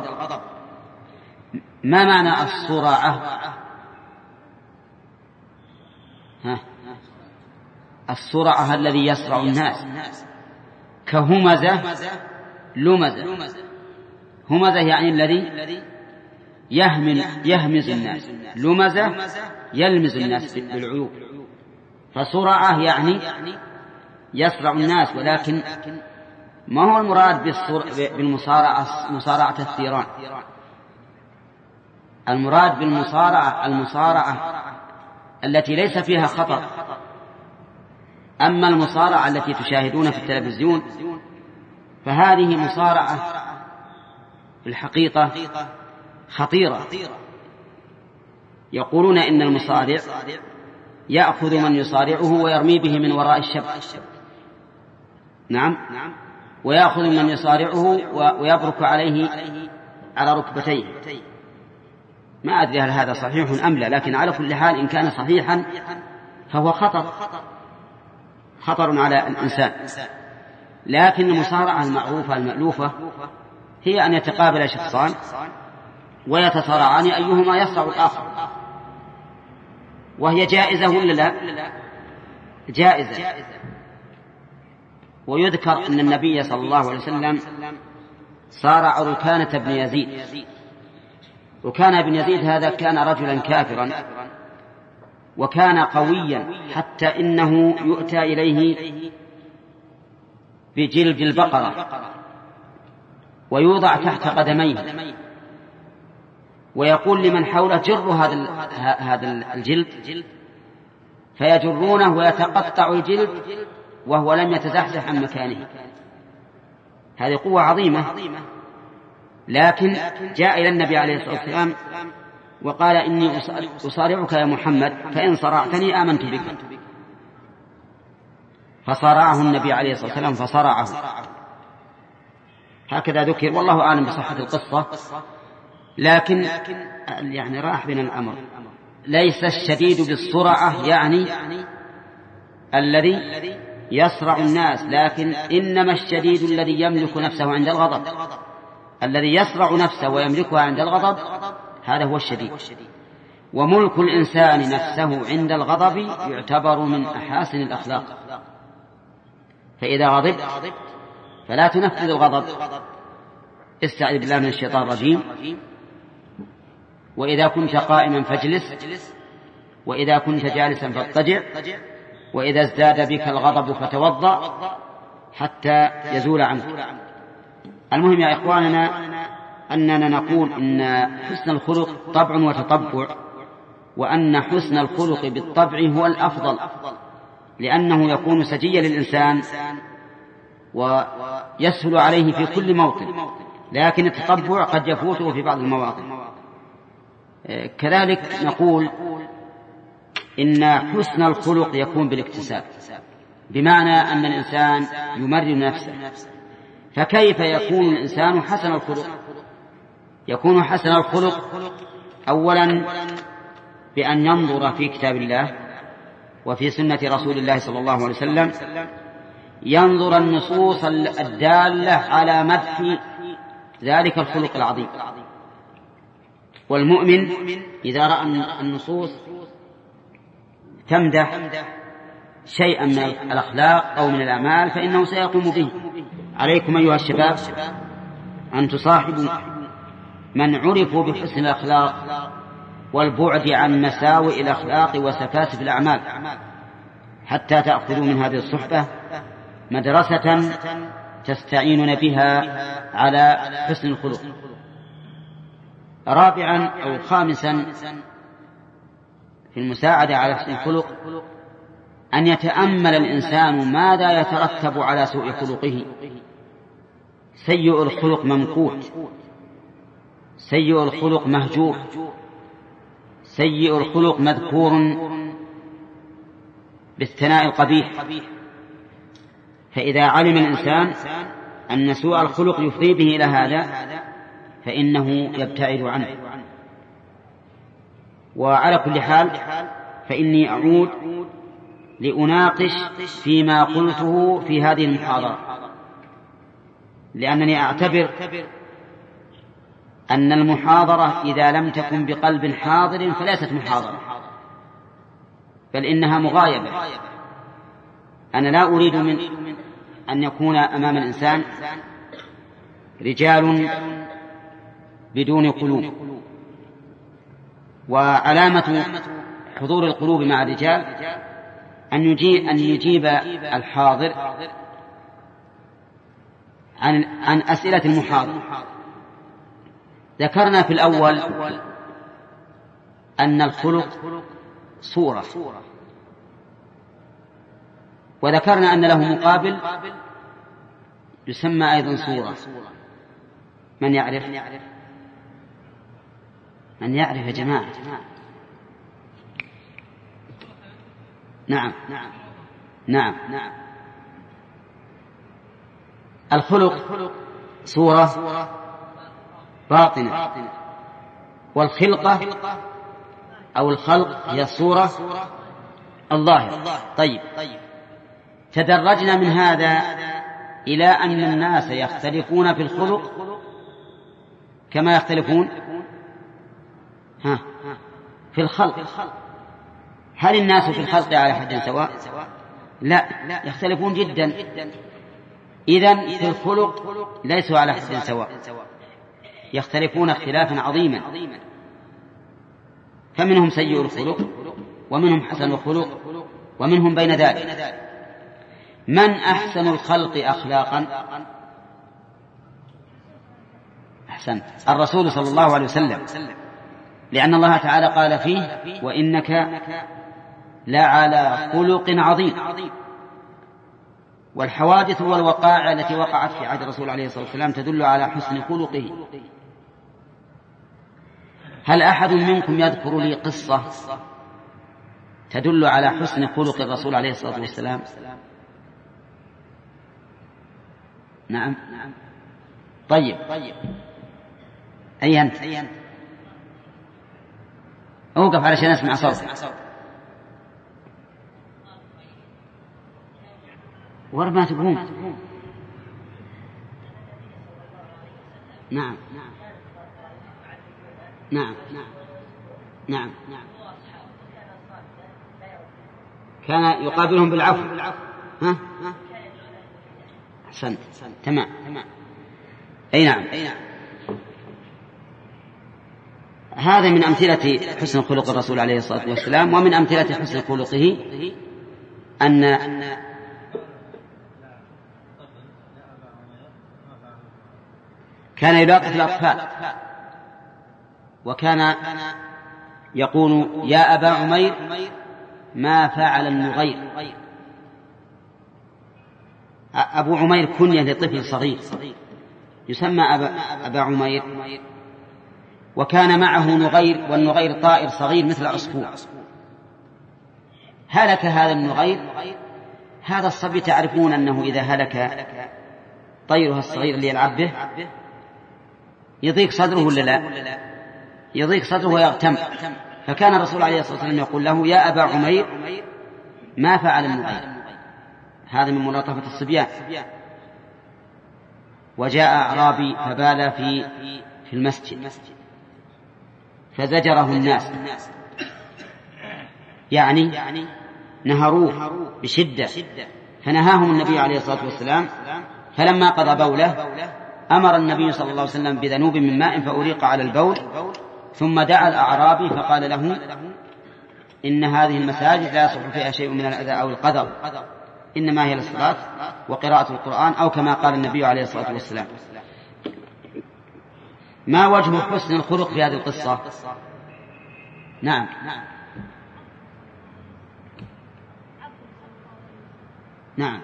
ما معنى السرعة؟ السرعة الذي يسرع الناس، كهمزة لمزة. همزة يعني الذي يهمز الناس، لمزة يلمز الناس بالعيوب. فسرعة يعني يسرع الناس، ولكن ما هو المراد بالمصارعة مصارعة الثيران؟ المراد المصارعة التي ليس فيها خطر. أما المصارعة التي تشاهدون في التلفزيون فهذه مصارعة في الحقيقة خطيرة. يقولون إن المصارع يأخذ من يصارعه ويرمي به من وراء الشبك، نعم، ويأخذ من يصارعه ويبرك عليه على ركبتيه. ما أدري هل هذا صحيح أم لا، لكن على كل حال إن كان صحيحا فهو خطر على الإنسان. لكن المصارعة المعروفة المألوفة هي أن يتقابل شخصان ويتصارعان أيهما يسرع الآخر، وهي جائزة ولا لا؟ جائزة. ويذكر أن النبي صلى الله عليه وسلم صارع ركانة بن يزيد. ركانة بن يزيد هذا كان رجلا كافرا، وكان قويا حتى إنه يؤتى إليه بجلد البقرة ويوضع تحت قدميه، ويقول لمن حوله: جروا هذا الجلد، فيجرونه ويتقطع الجلد وهو لم يتزحزح عن مكانه. هذه قوة عظيمة. لكن جاء إلى النبي عليه الصلاة والسلام وقال: إني أصارعك يا محمد، فإن صرعتني آمنت بك. فصارعه النبي عليه الصلاة والسلام فصرعه. هكذا ذكر، والله أعلم بصحة القصة، لكن يعني راح بنا الأمر. ليس الشديد بالسرعة يعني الذي يسرع الناس، لكن إنما الشديد الذي يملك نفسه عند الغضب. الذي يسرع نفسه ويملكها عند الغضب هذا هو الشديد. وملك الإنسان نفسه عند الغضب يعتبر من أحاسن الأخلاق. فإذا غضبت فلا تنفذ الغضب، استعذ بالله من الشيطان الرجيم. وإذا كنت قائما فاجلس، وإذا كنت جالسا فاضطجع، وإذا ازداد بك الغضب فتوضأ حتى يزول عنك. المهم يا إخواننا أننا نقول إن حسن الخلق طبع وتطبع، وأن حسن الخلق بالطبع هو الأفضل، لأنه يكون سجيا للإنسان ويسهل عليه في كل موطن، لكن التطبع قد يفوته في بعض المواطن. كذلك نقول إن حسن الخلق يكون بالاكتساب، بمعنى أن الإنسان يمرن نفسه. فكيف يكون الإنسان حسن الخلق؟ يكون حسن الخلق أولا بأن ينظر في كتاب الله وفي سنة رسول الله صلى الله عليه وسلم، ينظر النصوص الدالة على مدح ذلك الخلق العظيم. والمؤمن إذا رأى النصوص تمدح شيئا من الأخلاق أو من الأعمال فإنه سيقوم به. عليكم أيها الشباب أن تصاحبوا من عرفوا بحسن الأخلاق والبعد عن مساوئ الأخلاق وسفاسف الأعمال، حتى تأخذوا من هذه الصحبة مدرسة تستعينون بها على حسن الخلق. رابعا أو خامسا في المساعدة على حسن الخلق أن يتأمل الإنسان ماذا يترتب على سوء خلقه. سيء الخلق ممقوت، سيء الخلق مهجور، سيء الخلق مذكور بالثناء القبيح. فإذا علم الإنسان أن سوء الخلق يفضي به إلى هذا فإنه يبتعد عنه. وعلى كل حال فإني أعود لأناقش فيما قلته في هذه المحاضرة، لأنني أعتبر أن المحاضرة إذا لم تكن بقلب حاضر فليست محاضرة، بل إنها مغايبة. أنا لا أريد من أن يكون أمام الإنسان رجال بدون قلوب، وعلامة حضور القلوب مع الرجال أن يجيب الحاضر عن أسئلة المحاضر. ذكرنا في الأول أن الخلق صورة، وذكرنا أن له مقابل يسمى أيضا صورة. من يعرف؟ من يعرف يا جماعة؟ نعم نعم. الخلق صورة باطنة، والخلقة أو الخلق هي الصورة الظاهرة. طيب، تدرجنا من هذا إلى أن الناس يختلفون في الخلق كما يختلفون في الخلق. هل الناس في الخلق على حد سواء؟ لا، يختلفون جدا. إذن في الخلق ليسوا على حد سواء، يختلفون اختلافا عظيما. فمنهم سيء الخلق ومنهم حسن الخلق ومنهم بين ذلك. من أحسن الخلق أخلاقا؟ أحسنت، الرسول صلى الله عليه وسلم، لأن الله تعالى قال فيه: وإنك لعلى خلق عظيم. والحوادث والوقائع التي وقعت في عهد الرسول عليه الصلاة والسلام تدل على حسن خلقه. هل أحد منكم يذكر لي قصة تدل على حسن خلق الرسول عليه الصلاة والسلام؟ نعم. طيب، أي أنت؟ أوقف علشان أسمع صوتك. ورا ما تقوم. نعم نعم نعم. كان يقابلهم بالعفو. ها؟ أحسنت، تمام. أي نعم. هذا من أمثلة حسن خلق الرسول عليه الصلاة والسلام. ومن أمثلة حسن خلقه أن كان يلاطف الأطفال، وكان يقول: يا أبا عمير ما فعل النغير. أبو عمير كنية لطفل صغير يسمى أبا عمير، وكان معه نغير، والنغير طائر صغير مثل عصفور. هلك هذا النغير. هذا الصبي تعرفون أنه إذا هلك طيرها الصغير اللي يلعب به يضيق صدره ولا لا؟ يضيق صدره ويغتم. فكان الرسول عليه الصلاة والسلام يقول له: يا أبا عمير ما فعل النغير. هذا من ملاطفة الصبيان. وجاء أعرابي فبال في المسجد فزجره الناس، يعني نهروه بشدة، فنهاهم النبي عليه الصلاة والسلام. فلما قضى بوله أمر النبي صلى الله عليه وسلم بذنوب من ماء فأريق على البول، ثم دعا الأعرابي فقال له: إن هذه المساجد لا يصح فيها شيء من الأذى أو القدر، إنما هي للصلاة وقراءة القرآن، أو كما قال النبي عليه الصلاة والسلام. ما وجه حسن الخلق في هذه القصة؟ نعم. نعم.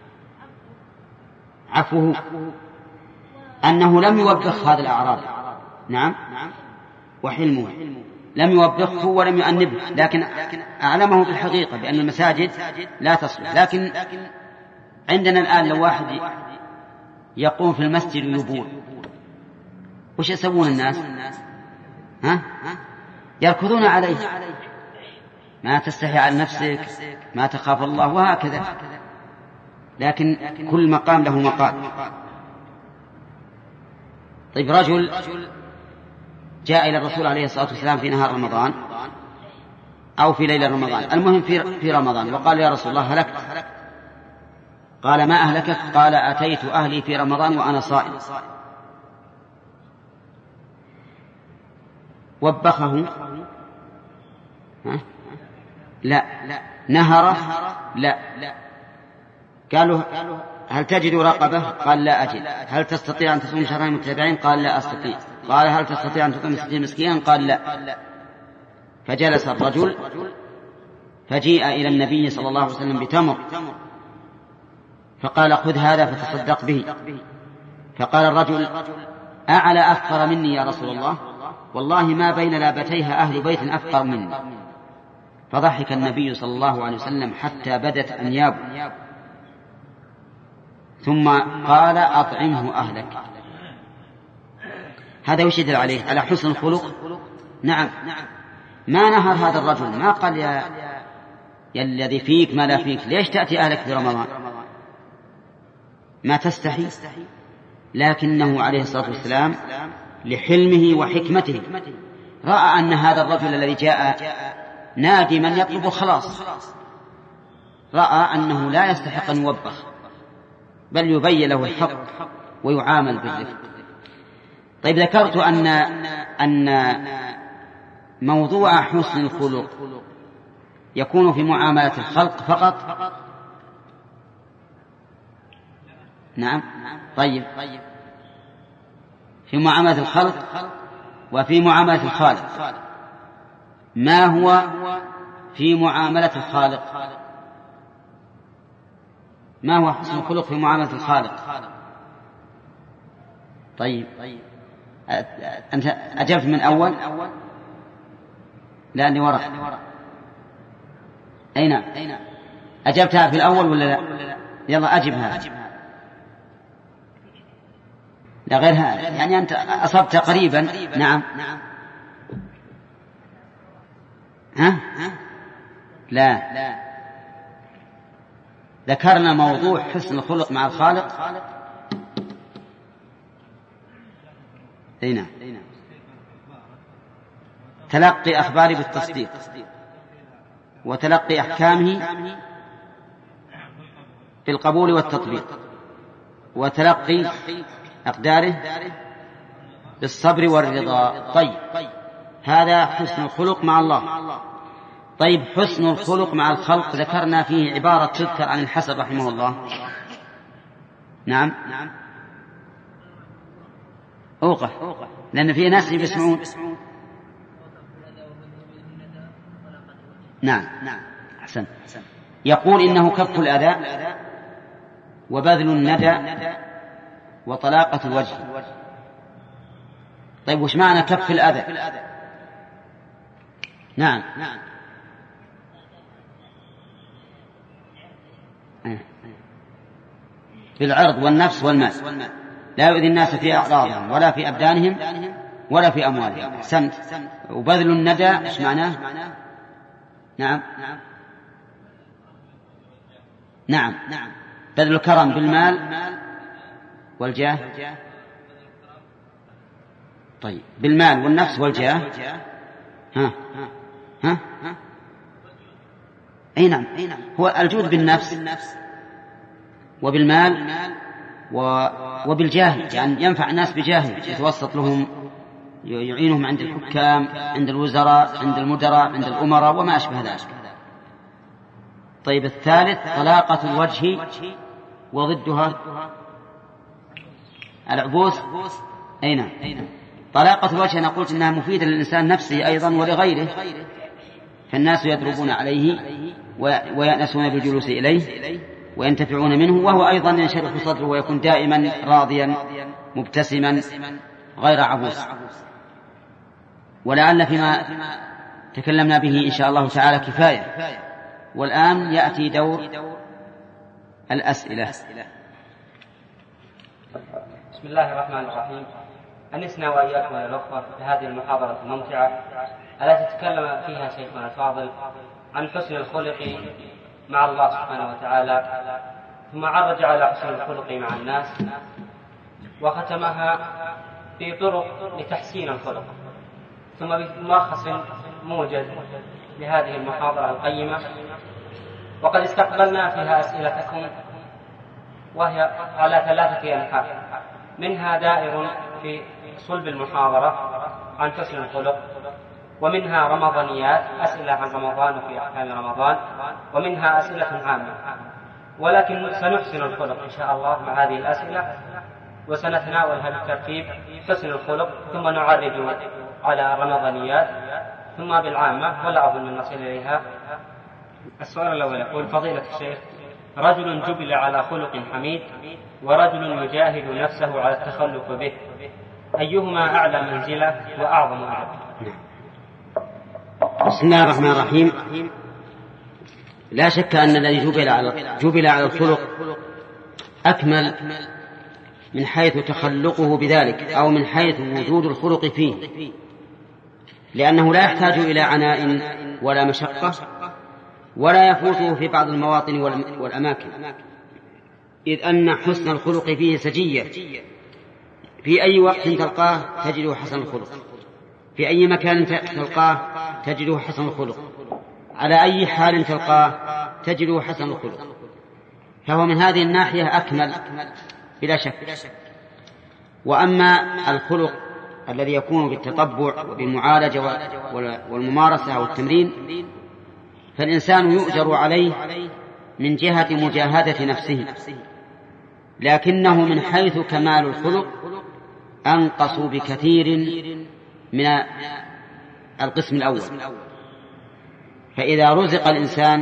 عفوه، أنه لم يوبخ هذا الأعرابي. نعم. وحلمه، لم يوبخه ولم يؤنبه، لكن أعلمه في الحقيقة بأن المساجد لا تصلح. لكن عندنا الآن لو واحد يقوم في المسجد ويبول، وش يسوون الناس؟ يركضون عليه، ما تستحي على نفسك، ما تخاف الله، وهكذا. لكن كل مقام له مقال. طيب، رجل جاء إلى الرسول عليه الصلاة والسلام في نهار رمضان أو في ليلة رمضان، المهم في رمضان، وقال: يا رسول الله هلكت. قال: ما أهلكك؟ قال: أتيت أهلي في رمضان وأنا صائم. وبخه؟ لا. نهره؟ لا. قالوا: هل تجد رقبة؟ قال: لا أجد. هل تستطيع أن تصوم شهرين متتابعين؟ قال: لا أستطيع. قال: هل تستطيع أن تطعم 60 مسكينا؟ قال: لا. فجلس الرجل، فجيء إلى النبي صلى الله عليه وسلم بتمر، فقال: خذ هذا فتصدق به. فقال الرجل: أعلى أفقر مني يا رسول الله، والله ما بين لابتيها أهل بيت أفقر مني. فضحك النبي صلى الله عليه وسلم حتى بدت أنيابه، ثم قال: أطعمه أهلك. هذا يشدل عليه على حسن الخلق. نعم. ما نهر هذا الرجل، ما قال: يا الذي فيك ما لا فيك، ليش تأتي أهلك في رمضان؟ ما تستحي؟ لكنه عليه الصلاة والسلام لحلمه وحكمته رأى أن هذا الرجل الذي جاء نادما يطلب خلاص، رأى أنه لا يستحق أن يوبخ، بل يبين له الحق ويعامل بالرفق. طيب، ذكرت أن موضوع حسن الخلق يكون في معاملة الخلق فقط. نعم. طيب، في معاملة الخلق وفي معاملة الخالق. ما هو في معاملة الخالق؟ ما هو حسن الخلق في معاملة الخالق؟ طيب، أنت أجبت من أول؟ لأني وراء. أين أجبتها في الأول ولا لا؟ يلا أجبها. لا، غير هذا، يعني أنت أصبت قريبا. نعم. لا، ذكرنا موضوع حسن الخلق مع الخالق. هنا تلقي أخباره بالتصديق، وتلقي أحكامه بالقبول والتطبيق، وتلقي أقداره بالصبر والرضا. طيب، هذا حسن الخلق مع الله. طيب، حسن الخلق مع الخلق ذكرنا فيه عبارة تذكر عن الحسن رحمه الله. نعم. أوقف، لأن فيه ناس يسمعون. نعم. أحسن. يقول: إنه كف الأذى وبذل الندى وطلاقة الوجه. طيب، وش معنى كف الأذى؟ نعم. في العرض والنفس والمال، لا يؤذي الناس في أعراضهم ولا في أبدانهم ولا في أموالهم. أحسنت. وبذل الندى إيش معناه؟ نعم. بذل الكرم بالمال والجاه. طيب، بالمال والنفس والجاه. أي نعم، هو الجود بالنفس وبالمال وبالجاه، يعني ينفع الناس بجاهه، يتوسط لهم، يعينهم عند الحكام، عند الوزراء، عند المدراء، عند الأمراء وما أشبه ذلك. طيب الثالث طلاقة الوجه وضدها العبوس. أين طلاقة الوجه؟ أنا قلت إنها مفيدة للإنسان نفسه أيضا ولغيره، فالناس يضربون عليه ويأنسون بالجلوس إليه وينتفعون منه، وهو أيضا ينشرح صدره ويكون دائما راضيا مبتسما غير عبوس. ولعل فيما تكلمنا به إن شاء الله تعالى كفاية، والآن يأتي دور الأسئلة. بسم الله الرحمن الرحيم. أنسنا وإياكم يا الأخوة في هذه المحاضرة الممتعة التي تكلم فيها شيخنا الفاضل عن حسن الخلق مع الله سبحانه وتعالى، ثم عرج على حسن الخلق مع الناس، وختمها بطرق لتحسين الخلق، ثم بملخص موجز لهذه المحاضرة القيمة. وقد استقبلنا فيها أسئلتكم وهي على 3 أنحاء، منها دائر في صلب المحاضرة عن حسن الخلق، ومنها رمضانيات أسئلة عن رمضان وفي أحكام رمضان، ومنها أسئلة عامة. ولكن سنحسن الخلق إن شاء الله مع هذه الأسئلة، وسنتناولها بالترتيب: حسن الخلق، ثم نعرج على رمضانيات، ثم بالعامة، ولا أظن أن نصل إليها. السؤال الأول يقول: فضيلة الشيخ، رجل جبل على خلق حميد ورجل يجاهد نفسه على التخلق به، أيهما أعلى منزلة وأعظم أجر؟ بسم الله الرحمن الرحيم. لا شك أن الذي جبل على الخلق أكمل من حيث تخلقه بذلك، أو من حيث وجود الخلق فيه، لأنه لا يحتاج إلى عناء ولا مشقة، ولا يفوته في بعض المواطن والأماكن، إذ أن حسن الخلق فيه سجية. في أي وقت تلقاه تجده حسن الخلق، في أي مكان تلقاه تجده حسن الخلق، على أي حال تلقاه تجده حسن الخلق، فهو من هذه الناحية أكمل بلا شك. وأما الخلق الذي يكون بالتطبع وبالمعالجة والممارسة والتمرين، فالإنسان يؤجر عليه من جهة مجاهدة نفسه، لكنه من حيث كمال الخلق أنقص بكثير من القسم الأول. فإذا رزق الإنسان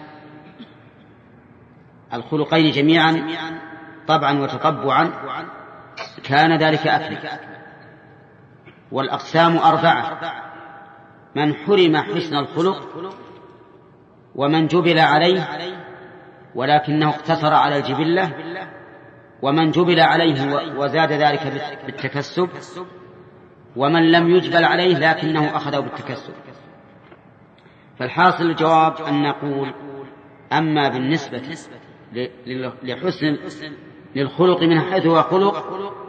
الخلقين جميعا طبعا وتطبعا كان ذلك أكمل. والأقسام 4: من حرم حسن الخلق، ومن جبل عليه ولكنه اقتصر على الجبلة، ومن جبل عليه وزاد ذلك بالتكسب، ومن لم يجبل عليه لكنه أخذه بالتكسب. فالحاصل الجواب أن نقول: أما بالنسبة لحسن للخلق من حيث هو خلق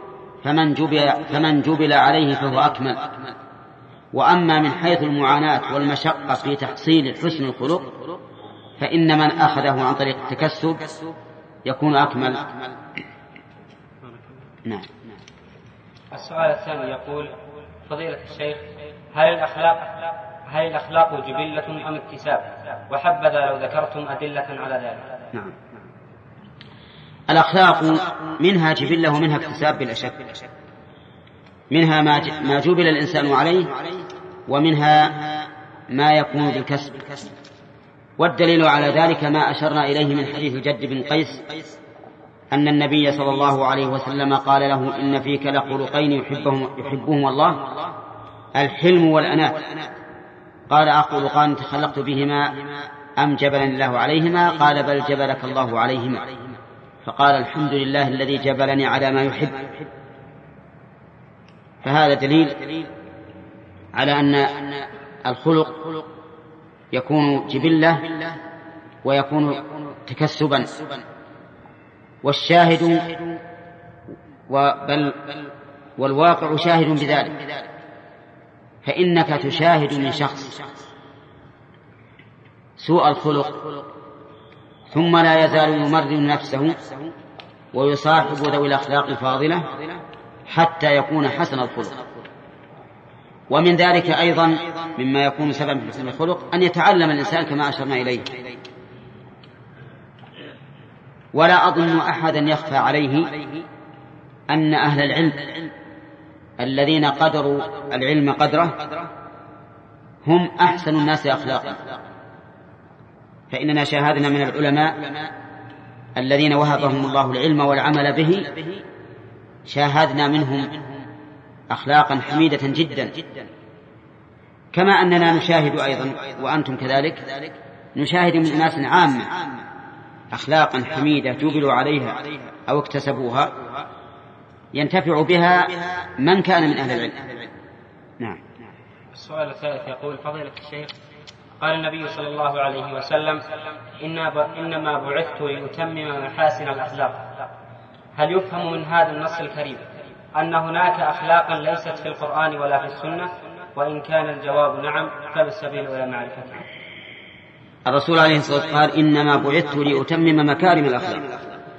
فمن جبل عليه فهو أكمل، وأما من حيث المعاناة والمشقة في تحصيل حسن الخلق فإن من أخذه عن طريق التكسب يكون أكمل. نعم. السؤال الثاني يقول: فضيلة الشيخ، هل الأخلاق جبلة أم اكتساب؟ وحبذا لو ذكرتم أدلة على ذلك. نعم. الأخلاق منها جبلة ومنها اكتساب بلا شك، منها ما جبل الإنسان عليه، ومنها ما يكون بالكسب. والدليل على ذلك ما أشرنا إليه من حديث الجد بن قيس أن النبي صلى الله عليه وسلم قال له: إن فيك لخلقين يحبهم الله، الحلم والأنات. قال: أخلقان تخلقت بهما أم جبلني الله عليهما؟ قال: بل جبلك الله عليهما. فقال: الحمد لله الذي جبلني على ما يحب. فهذا دليل على أن الخلق يكون جبلة ويكون تكسبا. والشاهد والواقع شاهد بذلك، فإنك تشاهد من شخص سوء الخلق ثم لا يزال يمرن نفسه ويصاحب ذوي الأخلاق الفاضلة حتى يكون حسن الخلق. ومن ذلك أيضا مما يكون سبب في حسن الخلق أن يتعلم الإنسان كما أشرنا إليه، ولا أظن أحدا يخفى عليه أن أهل العلم الذين قدروا العلم قدره هم أحسن الناس أخلاقا. فإننا شاهدنا من العلماء الذين وهبهم الله العلم والعمل به، شاهدنا منهم أخلاقا حميدة جدا، كما أننا نشاهد أيضا وأنتم كذلك نشاهد من ناس عامة أخلاقا حميدة جبلوا عليها أو اكتسبوها ينتفع بها من كان من أهل العلم. نعم. السؤال الثالث يقول: فضيلة الشيخ، قال النبي صلى الله عليه وسلم: إنما بعثت لأتمم محاسن الأخلاق. هل يفهم من هذا النص الكريم أن هناك أخلاقا ليست في القرآن ولا في السنة؟ وإن كان الجواب نعم فبالسبيل إلى معرفتها. الرسول عليه الصلاة والسلام قال: إنما بعثت لأتمم مكارم الأخلاق،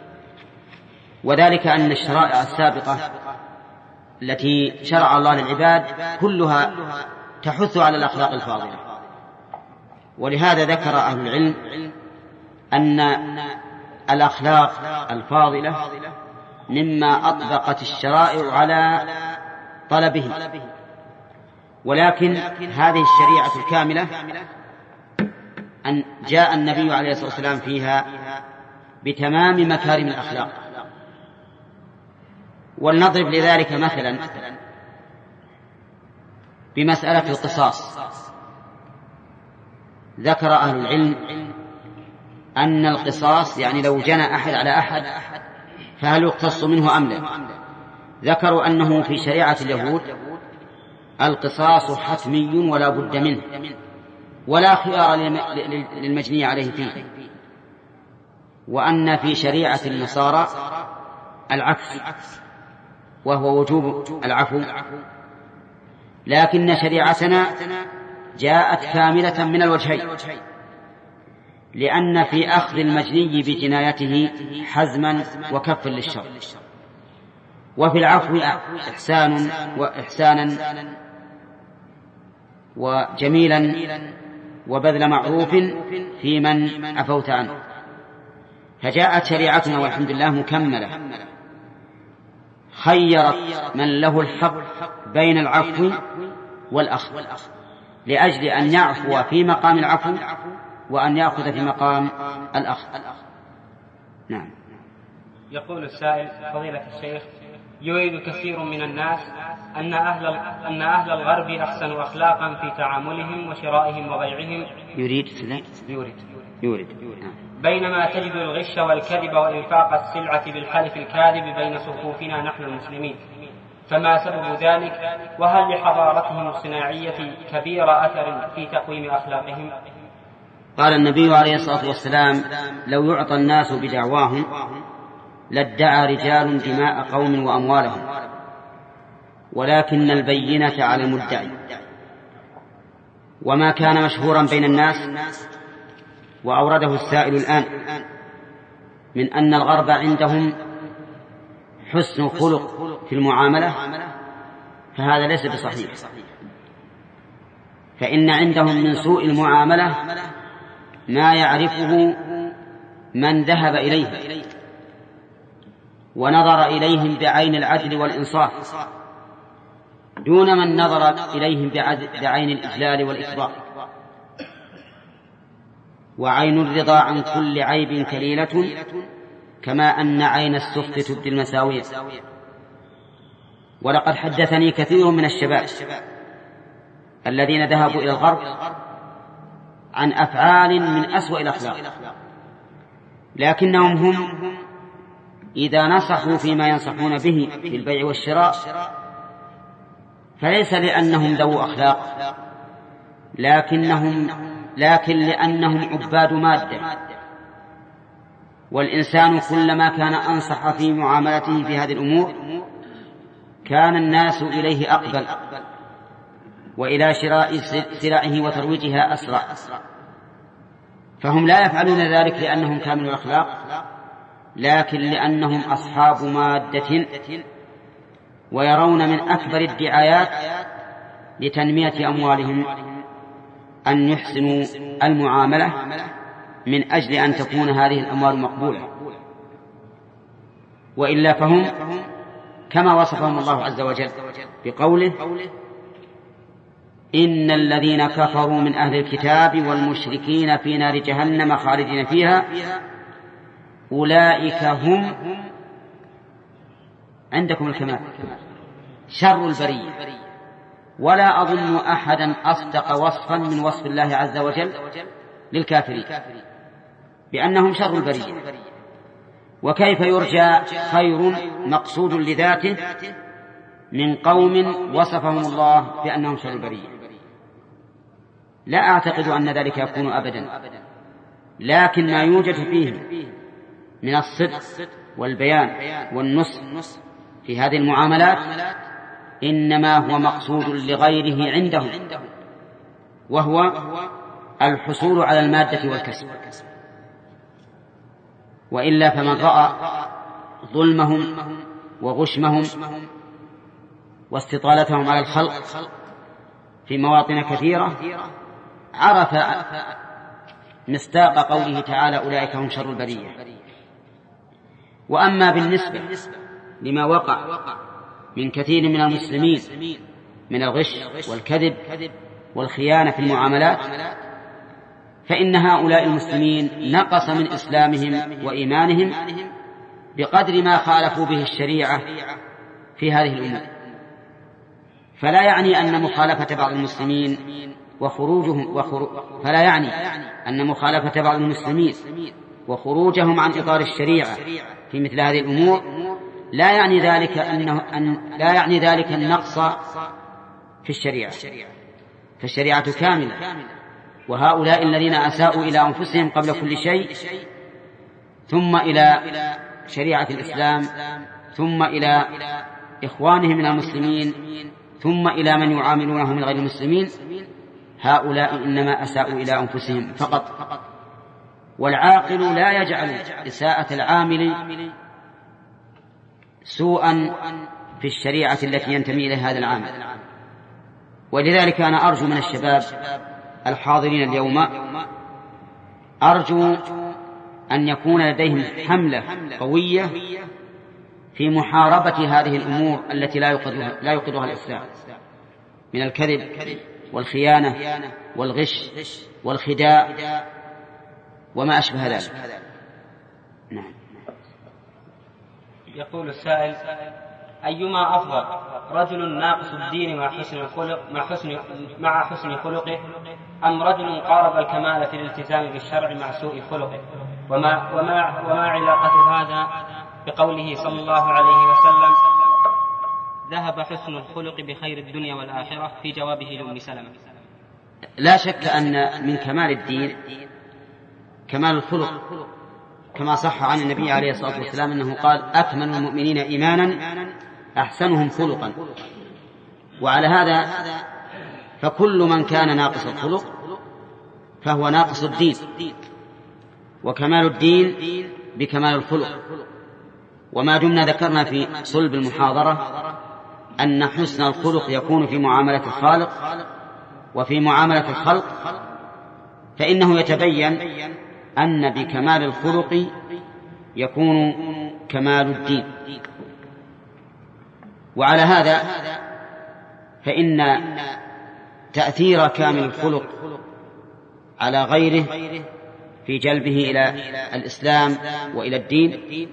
وذلك أن الشرائع السابقة التي شرع الله للعباد كلها تحث على الأخلاق الفاضلة، ولهذا ذكر أهل العلم أن الأخلاق الفاضلة مما أطبقت الشرائع على طلبه، ولكن هذه الشريعة الكاملة أن جاء النبي عليه الصلاة والسلام فيها بتمام مكارم الأخلاق. ولنضرب لذلك مثلا بمسألة القصاص. ذكر أهل العلم أن القصاص يعني لو جنى أحد على أحد فهل يقتص منه أم لا؟ ذكروا أنه في شريعة اليهود القصاص حتمي ولا بد منه، ولا خيار للمجني عليه فيه، وأن في شريعة النصارى العكس وهو وجوب العفو، لكن شريعتنا جاءت كاملة من الوجهين، لأن في أخذ المجني بجنايته حزما وكف للشر، وفي العفو إحسانا وجميلا وبذل معروف في من عفوت عنه. فجاءت شريعتنا والحمد لله مكملة، خيرت من له الحق بين العفو والأخذ، لأجل أن يعفو في مقام العفو وأن يأخذ في مقام الأخذ. نعم. يقول السائل: فضيلة الشيخ، يريد كثير من الناس أن أهل الغرب أحسنوا أخلاقا في تعاملهم وشرائهم وبيعهم. يريد. بينما تجد الغش والكذب وإنفاق السلعة بالحلف الكاذب بين صفوفنا نحن المسلمين، فما سبب ذلك؟ وهل لحضارتهم الصناعية كبير أثر في تقويم أخلاقهم؟ قال النبي عليه الصلاة والسلام: لو يعطى الناس بدعواهم لادعى رجال دماء قوم وأموالهم، ولكن البينة على المدعي. وما كان مشهورا بين الناس وأورده السائل الآن من أن الغرب عندهم حسن خلق في المعاملة، فهذا ليس بصحيح، فإن عندهم من سوء المعاملة ما يعرفه من ذهب إليه ونظر إليهم بعين العدل والإنصاف دون من نظر إليهم بعين الإجلال والإكبار. وعين الرضا عن كل عيب كليلة، كما أن عين السخط تبدي المساوية. ولقد حدثني كثير من الشباب الذين ذهبوا إلى الغرب عن أفعال من أسوأ الأخلاق، لكنهم هم إذا نصحوا فيما ينصحون به في البيع والشراء فليس لأنهم ذو أخلاق، لكن لأنهم عباد مادة، والإنسان كلما كان أنصح في معاملته في هذه الأمور كان الناس إليه أقبل وإلى شراء سلعه وترويجها أسرع. فهم لا يفعلون ذلك لأنهم كاملوا الأخلاق، لكن لأنهم أصحاب مادة ويرون من أكبر الدعايات لتنمية أموالهم أن يحسنوا المعاملة من أجل أن تكون هذه الأموال مقبولة. وإلا فهم كما وصفهم الله عز وجل بقوله: إن الذين كفروا من أهل الكتاب والمشركين في نار جهنم خالدين فيها أولئك هم عندكم الكمال شر البرية. ولا أظن أحدا أصدق وصفا من وصف الله عز وجل للكافرين بأنهم شر البرية. وكيف يرجى خير مقصود لذاته من قوم وصفهم الله بأنهم شر البرية؟ لا أعتقد أن ذلك يكون أبدا، لكن ما يوجد فيه من الصدق والبيان والنصح في هذه المعاملات إنما هو مقصود لغيره عندهم، وهو الحصول على المادة والكسب. وإلا فمن رأى ظلمهم وغشمهم واستطالتهم على الخلق في مواطن كثيرة عرف مصداق قوله تعالى: أولئك هم شر البرية. وأما بالنسبة لما وقع من كثير من المسلمين من الغش والكذب والخيانة في المعاملات، فإن هؤلاء المسلمين نقص من إسلامهم وإيمانهم بقدر ما خالفوا به الشريعة في هذه الأمور. فلا يعني أن مخالفة بعض المسلمين وخروجهم عن إطار الشريعة في مثل هذه الأمور لا يعني ذلك النقص في الشريعة، فالشريعة كاملة. وهؤلاء الذين أساءوا إلى أنفسهم قبل كل شيء ثم إلى شريعة الإسلام ثم إلى إخوانهم من المسلمين ثم إلى من يعاملونه من غير المسلمين، هؤلاء إنما أساءوا إلى أنفسهم فقط. والعاقل لا يجعل إساءة العامل سوءا في الشريعة التي ينتمي إليها هذا العامل. ولذلك أنا أرجو من الشباب الحاضرين اليوم، أرجو أن يكون لديهم حملة قوية في محاربة هذه الأمور التي لا يوقظها الإسلام من الكذب والخيانة والغش والخداع وما أشبه ذلك. نعم. يقول السائل: أيما أفضل، رجل ناقص الدين مع حسن خلقه، أم رجل قارب الكمال في الالتزام بالشرع مع سوء خلقه؟ وما علاقة هذا بقوله صلى الله عليه وسلم: ذهب حسن الخلق بخير الدنيا والآخرة، في جوابه لأم سلمة؟ لا شك أن من كمال الدين كمال الخلق، كما صح عن النبي عليه الصلاة والسلام أنه قال: أكمل المؤمنين إيمانا أحسنهم خلقا. وعلى هذا فكل من كان ناقص الخلق فهو ناقص الدين، وكمال الدين بكمال الخلق. وما دمنا ذكرنا في صلب المحاضرة أن حسن الخلق يكون في معاملة الخالق وفي معاملة الخلق، فإنه يتبين أن بكمال الخلق يكون كمال الدين. وعلى هذا فإن تأثير كامل الخلق على غيره في جلبه إلى الإسلام وإلى الدين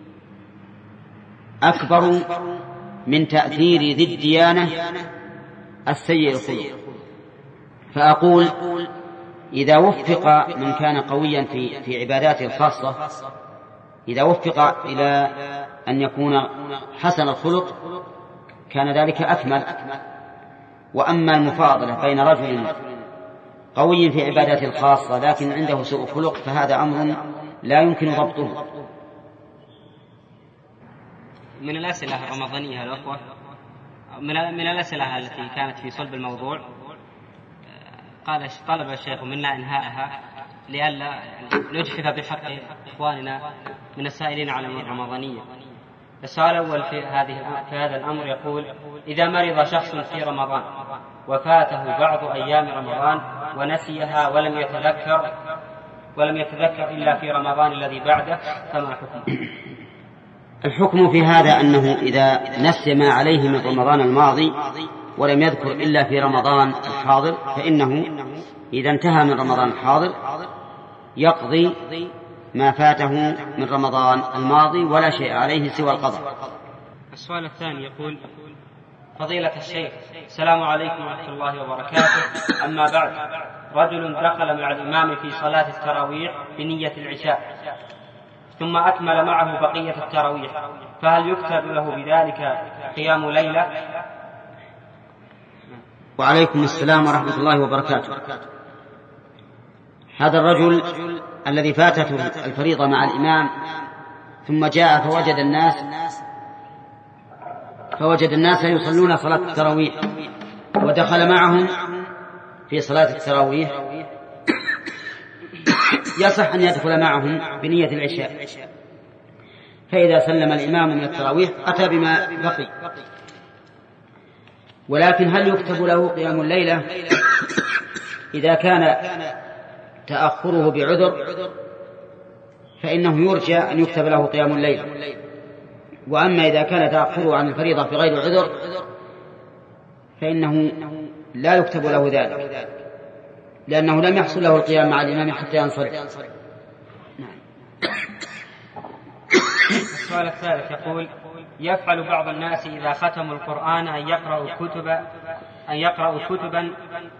أكبر من تأثير ذي الديانة السيء الخلق. فأقول: إذا وفق من كان قويا في عباداته الخاصة، إذا وفق إلى أن يكون حسن الخلق كان ذلك أكمل. وأما المفاضلة بين رجل قوي في عباداته الخاصة لكن عنده سوء خلق فهذا أمر لا يمكن ضبطه. من الأسئلة الرمضانية الأخوة، من الأسئلة التي كانت في صلب الموضوع، طلب الشيخ منا إنهاءها لئلا نجحف بحق إخواننا من السائلين على الرمضانية. السؤال الأول في هذا الأمر يقول: إذا مرض شخص في رمضان وفاته بعض أيام رمضان ونسيها ولم يتذكر إلا في رمضان الذي بعده، فما حكمه؟ الحكم في هذا أنه إذا نسي ما عليه من رمضان الماضي ولم يذكر إلا في رمضان الحاضر فإنه إذا انتهى من رمضان الحاضر يقضي ما فاته من رمضان الماضي ولا شيء عليه سوى القضاء. السؤال الثاني يقول: فضيلة الشيخ، السلام عليكم ورحمة الله وبركاته. أما بعد، رجل دخل مع الإمام في صلاة التراويح بنية العشاء ثم أكمل معه بقية التراويح، فهل يكتب له بذلك قيام ليلة؟ وعليكم السلام ورحمة الله وبركاته. هذا الرجل الذي فاتته الفريضة مع الإمام ثم جاء فوجد الناس يصلون صلاة التراويح ودخل معهم في صلاة التراويح، يصح أن يدخل معهم بنية العشاء، فإذا سلم الإمام من التراويح أتى بما بقي. ولكن هل يكتب له قيام الليلة إذا كان تأخره بعذر؟ فإنه يرجى أن يكتب له قيام الليلة. وأما إذا كان تأخره عن الفريضة في غير عذر فإنه لا يكتب له ذلك، لأنه لم يحصل له القيام مع الإمام حتى ينصرف. السؤال الثالث يقول: يفعل بعض الناس إذا ختموا القرآن أن يقرأوا كتبا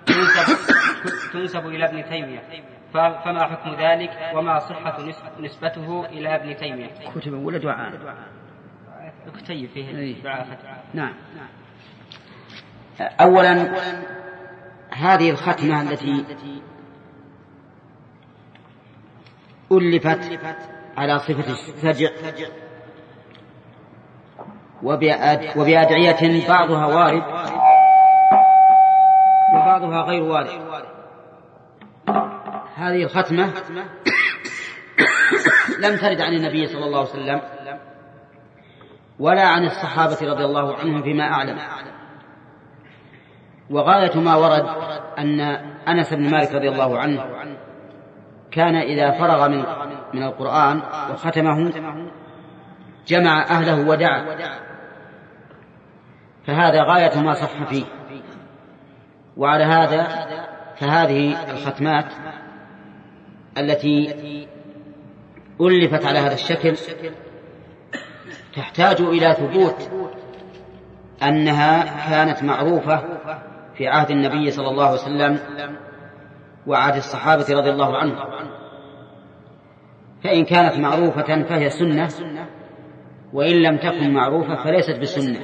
تنسب إلى ابن تيمية، فما حكم ذلك وما صحة نسبته إلى ابن تيمية؟ كتبا ولا دعاء؟ اكتيب فيه دعاء. نعم. أولا هذه الختمة التي ألفت على صفة السجع وبأدعية بعضها وارد وبعضها غير وارد. هذه الختمة لم ترد عن النبي صلى الله عليه وسلم ولا عن الصحابة رضي الله عنهم فيما أعلم. وغاية ما ورد أن أنس بن مالك رضي الله عنه كان إذا فرغ من القرآن وختمه جمع أهله ودعا، فهذا غاية ما صح فيه. وعلى هذا فهذه الختمات التي ألفت على هذا الشكل تحتاج إلى ثبوت أنها كانت معروفة في عهد النبي صلى الله عليه وسلم وعهد الصحابة رضي الله عنهم. فإن كانت معروفة فهي سنة، وإن لم تكن معروفة فليست بسنة.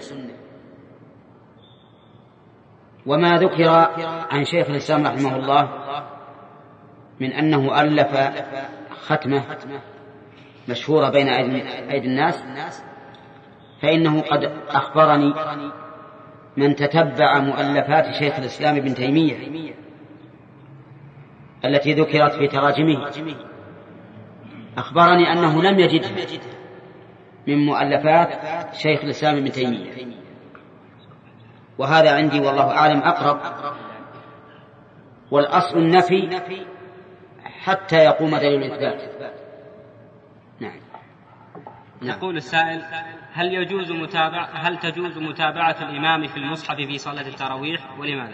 وما ذكر عن شيخ الإسلام رحمه الله من أنه ألف ختمة مشهورة بين أيدي الناس، فإنه قد أخبرني من تتبع مؤلفات شيخ الإسلام ابن تيمية التي ذكرت في تراجمه، أخبرني أنه لم يجدها من مؤلفات شيخ الإسلام ابن تيمية، وهذا عندي والله أعلم أقرب. والأصل النفي حتى يقوم دليل الإثبات. نعم. يقول السائل: هل تجوز متابعة الإمام في المصحف في صلاة التراويح، ولماذا؟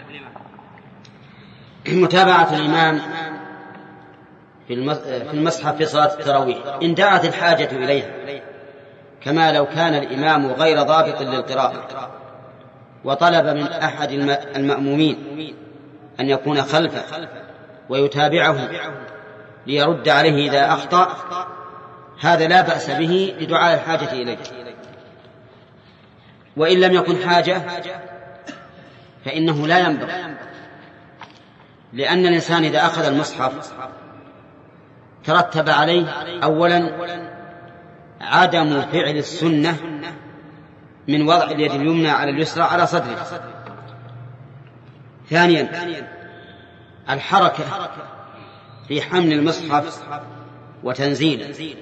متابعة الإمام في المصحف في صلاة التراويح إن دعت الحاجة إليها، كما لو كان الإمام غير ضابط للقراءة وطلب من أحد المأمومين أن يكون خلفه ويتابعه ليرد عليه إذا أخطأ، هذا لا بأس به لدعاء الحاجة إليه. وإن لم يكن حاجة فإنه لا ينبغي، لأن الإنسان إذا أخذ المصحف ترتب عليه أولا عدم فعل السنة من وضع اليد اليمنى على اليسرى على صدره، ثانيا الحركة في حمل المصحف وتنزيله،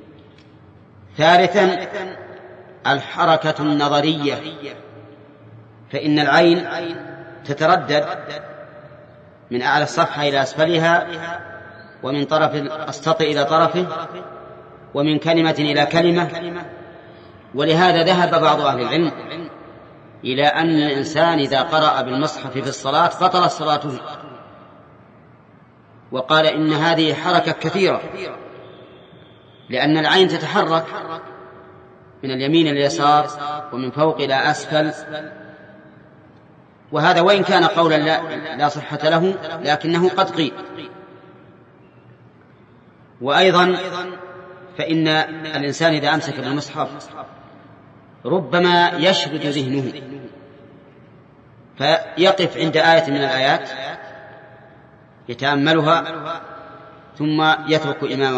ثالثا الحركة النظرية، فإن العين تتردد من أعلى الصفحة إلى أسفلها، ومن طرف السطح إلى طرفه، ومن كلمة إلى كلمة، ولهذا ذهب بعض أهل العلم إلى أن الإنسان إذا قرأ بالمصحف في الصلاة بطلت صلاته، وقال إن هذه حركة كثيرة، لأن العين تتحرك من اليمين إلى اليسار ومن فوق إلى أسفل، وهذا وإن كان قولا لا صحة له لكنه قد قيل. وأيضا فإن الإنسان إذا أمسك بالمصحف ربما يشرد ذهنه فيقف عند آية من الآيات يتأملها ثم يترك إمامه.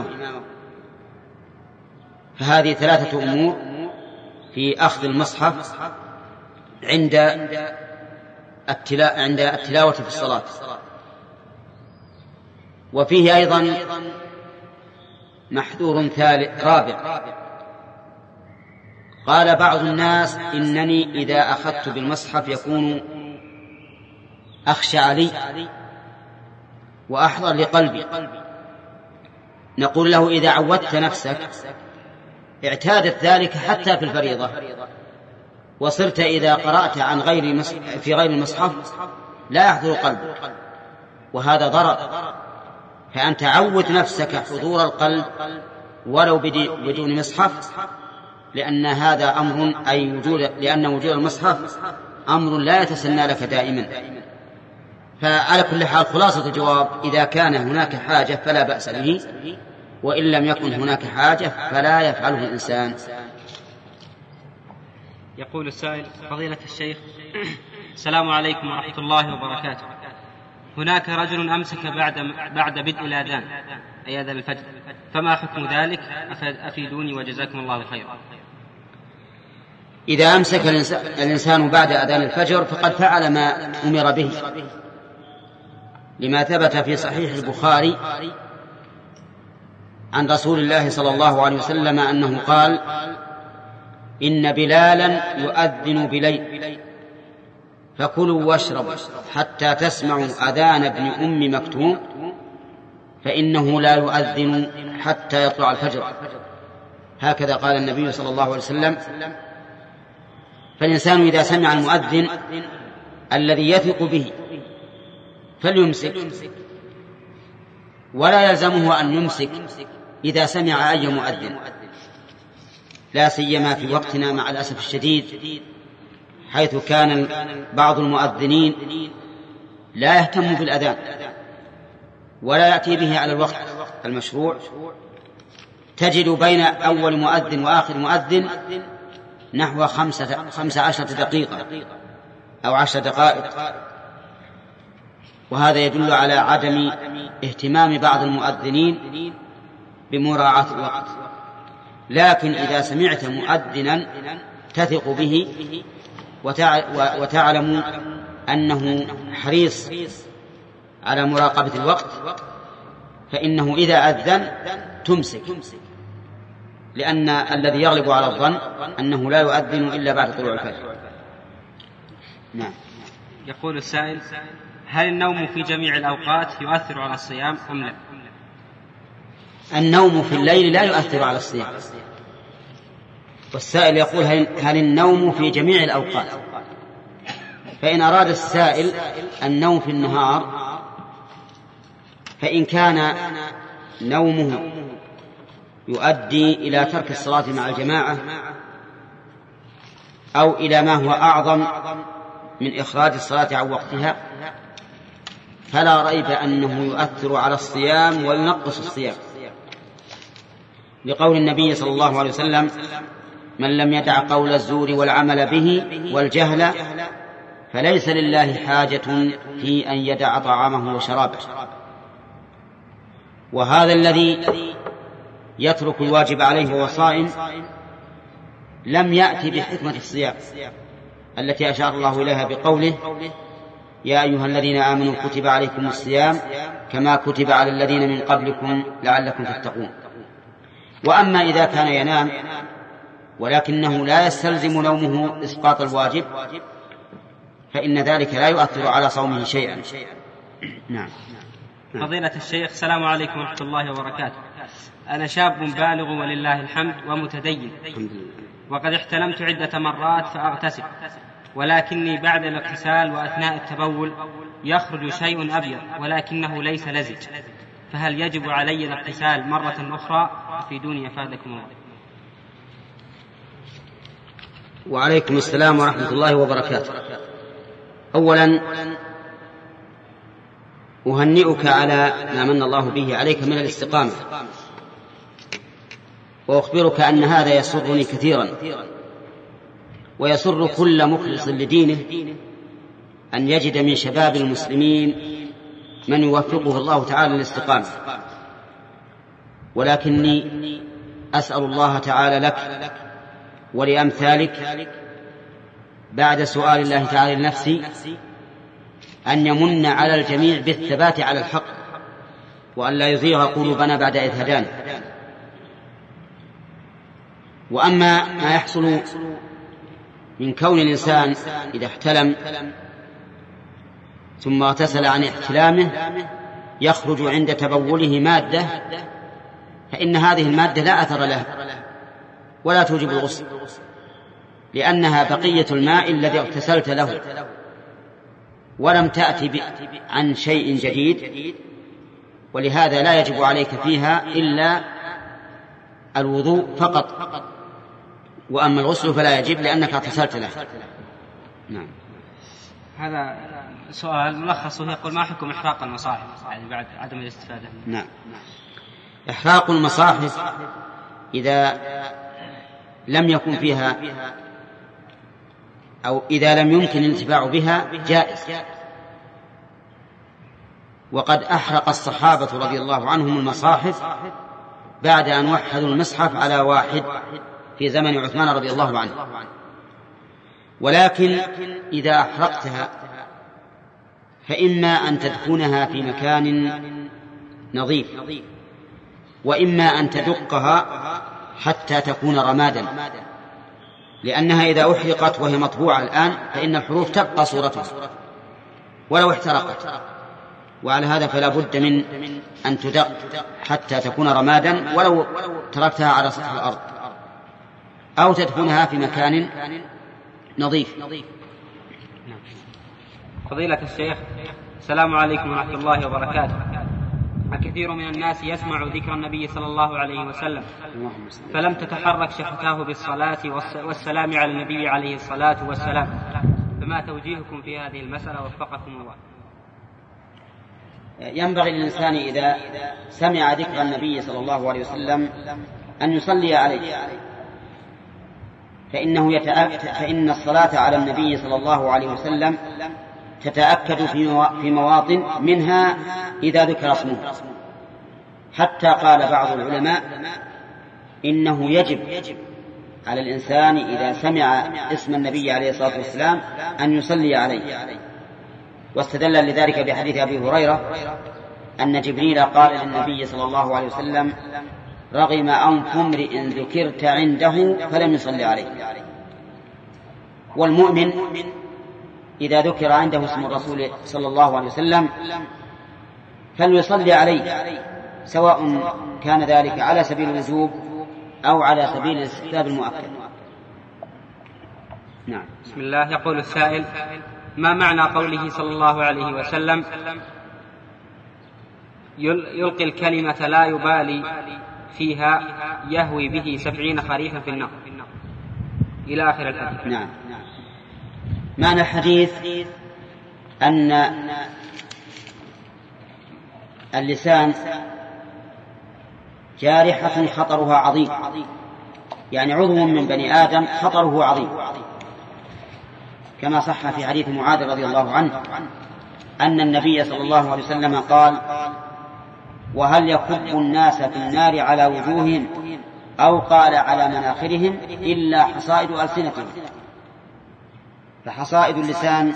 فهذه 3 أمور في أخذ المصحف عند التلاوة في الصلاة. وفيه أيضا محذور رابع، قال بعض الناس إنني إذا أخذت بالمصحف يكون أخشى علي وأحضر لقلبي. نقول له إذا عودت نفسك اعتادت ذلك حتى في الفريضة، وصرت إذا قرأت في غير المصحف لا يحضر قلبك، وهذا ضرر. فأنت عود نفسك حضور القلب ولو بدون مصحف، لأن هذا أمر لأن وجود المصحف أمر لا يتسنى لك دائما. فعلى كل حال خلاصة الجواب إذا كان هناك حاجة فلا بأس به، وإن لم يكن هناك حاجة فلا يفعله الإنسان. يقول السائل: فضيلة الشيخ، السلام عليكم ورحمة الله وبركاته. هناك رجل أمسك بعد بدء الأذان أي أذان الفجر، فما حكم ذلك؟ أفيدوني وجزاكم الله خيرا. إذا أمسك الإنسان بعد أذان الفجر فقد فعل ما أمر به، لما ثبت في صحيح البخاري عن رسول الله صلى الله عليه وسلم أنه قال: إن بلالا يؤذن بليل فكلوا واشربوا حتى تسمعوا أذان ابن أم مكتوم فإنه لا يؤذن حتى يطلع الفجر. هكذا قال النبي صلى الله عليه وسلم. فالإنسان إذا سمع المؤذن الذي يثق به فليمسك، ولا يلزمه أن يمسك إذا سمع أي مؤذن، لا سيما في وقتنا مع الأسف الشديد، حيث كان بعض المؤذنين لا يهتم بالأذان ولا يأتي به على الوقت المشروع. تجد بين أول مؤذن وآخر مؤذن نحو 15 دقيقة أو 10 دقائق، وهذا يدل على عدم اهتمام بعض المؤذنين بمراعاة الوقت. لكن إذا سمعت مؤذنا تثق به وتعلم أنه حريص على مراقبة الوقت، فإنه إذا أذن تمسك، لأن الذي يغلب على الظن أنه لا يؤذن إلا بعد طلوع الفجر. نعم. يقول السائل: هل النوم في جميع الأوقات يؤثر على الصيام أم لا؟ النوم في الليل لا يؤثر على الصيام. والسائل يقول: هل النوم في جميع الأوقات؟ فإن أراد السائل النوم في النهار فإن كان نومه يؤدي إلى ترك الصلاة مع الجماعة أو إلى ما هو أعظم من إخراج الصلاة عن وقتها فلا ريب أنه يؤثر على الصيام وينقص الصيام، لقول النبي صلى الله عليه وسلم: من لم يدع قول الزور والعمل به والجهل فليس لله حاجة في أن يدع طعامه وشرابه. وهذا الذي يترك الواجب عليه وهو صائم لم يأتي بحكمة الصيام التي أشار الله إليها بقوله: يا أيها الذين آمنوا كتب عليكم الصيام كما كتب على الذين من قبلكم لعلكم تتقون. وأما إذا كان ينام ولكنه لا يستلزم نومه إسقاط الواجب فإن ذلك لا يؤثر على صومه شيئا. نعم. فضيلة الشيخ، السلام عليكم ورحمة الله وبركاته. أنا شاب بالغ ولله الحمد ومتدين، وقد احتلمت عدة مرات فأغتسل، ولكني بعد الاغتسال وأثناء التبول يخرج شيء أبيض ولكنه ليس لزج، فهل يجب علي الاغتسال مرة أخرى؟ أفيدوني أفادكم الله. وعليكم السلام ورحمة الله وبركاته. أولا أهنئك على ما من الله به عليك من الاستقامة، وأخبرك أن هذا يسرني كثيرا، ويسر كل مخلص لدينه أن يجد من شباب المسلمين من يوفقه الله تعالى للاستقامة. ولكني أسأل الله تعالى لك ولأمثالك بعد سؤال الله تعالى لنفسي أن يمن على الجميع بالثبات على الحق، وأن لا يزيغ قلوبنا بعد إذ هدانا. وأما ما يحصل من كون الإنسان إذا احتلم ثم اغتسل عن احتلامه يخرج عند تبوله مادة، فإن هذه المادة لا أثر لها ولا توجب الغسل، لأنها بقية الماء الذي اغتسلت له، ولم تأتي عن شيء جديد، ولهذا لا يجب عليك فيها إلا الوضوء فقط، وأما الغسل فلا يجب لأنك اغتسلت له. نعم. هذا سؤال ملخصه يقول: ما حكم إحراق المصاحف يعني بعد عدم الاستفادة؟ نعم. إحراق المصاحف إذا لم يكن فيها أو إذا لم يمكن الانتفاع بها جائز، وقد أحرق الصحابة رضي الله عنهم المصاحف بعد أن وحدوا المصحف على واحد في زمن عثمان رضي الله عنه. ولكن إذا أحرقتها فإما أن تدفنها في مكان نظيف، وإما أن تدقها حتى تكون رمادا، لأنها إذا أحرقت وهي مطبوعة الآن فإن الحروف تبقى صورتها ولو احترقت، وعلى هذا فلا بد من أن تدق حتى تكون رمادا ولو تركتها على سطح الأرض، أو تدفنها في مكان نظيف. فضيلة الشيخ، السلام عليكم ورحمة الله وبركاته. الكثير من الناس يسمع ذكر النبي صلى الله عليه وسلم فلم تتحرك شفتاه بالصلاة والسلام على النبي عليه الصلاة والسلام، فما توجيهكم في هذه المسألة وفقكم الله؟ ينبغي للإنسان إذا سمع ذكر النبي صلى الله عليه وسلم أن يصلي عليه، فإن الصلاة على النبي صلى الله عليه وسلم تتأكد في مواطن منها إذا ذكر اسمه، حتى قال بعض العلماء إنه يجب على الإنسان إذا سمع اسم النبي عليه الصلاة والسلام أن يصلي عليه. واستدل لذلك بحديث أبي هريرة أن جبريل قال للنبي صلى الله عليه وسلم: رغم أنف امرئ ذكرت عنده فلم يصلي عليه. والمؤمن إذا ذكر عنده اسم الرسول صلى الله عليه وسلم فليصلي عليه، سواء كان ذلك على سبيل الوجوب أو على سبيل الاستحباب المؤكد. نعم. بسم الله. يقول السائل: ما معنى قوله صلى الله عليه وسلم: يلقي الكلمة لا يبالي فيها يهوي به 70 خريفا في النار، إلى آخر الحديث؟ نعم. معنى الحديث أن اللسان جارحة خطرها عظيم، يعني عضو من بني آدم خطره عظيم، كما صح في حديث معاذ رضي الله عنه أن النبي صلى الله عليه وسلم قال: وهل يكب الناس في النار على وجوههم أو قال على مناخرهم إلا حصائد ألسنتهم. فحصائد اللسان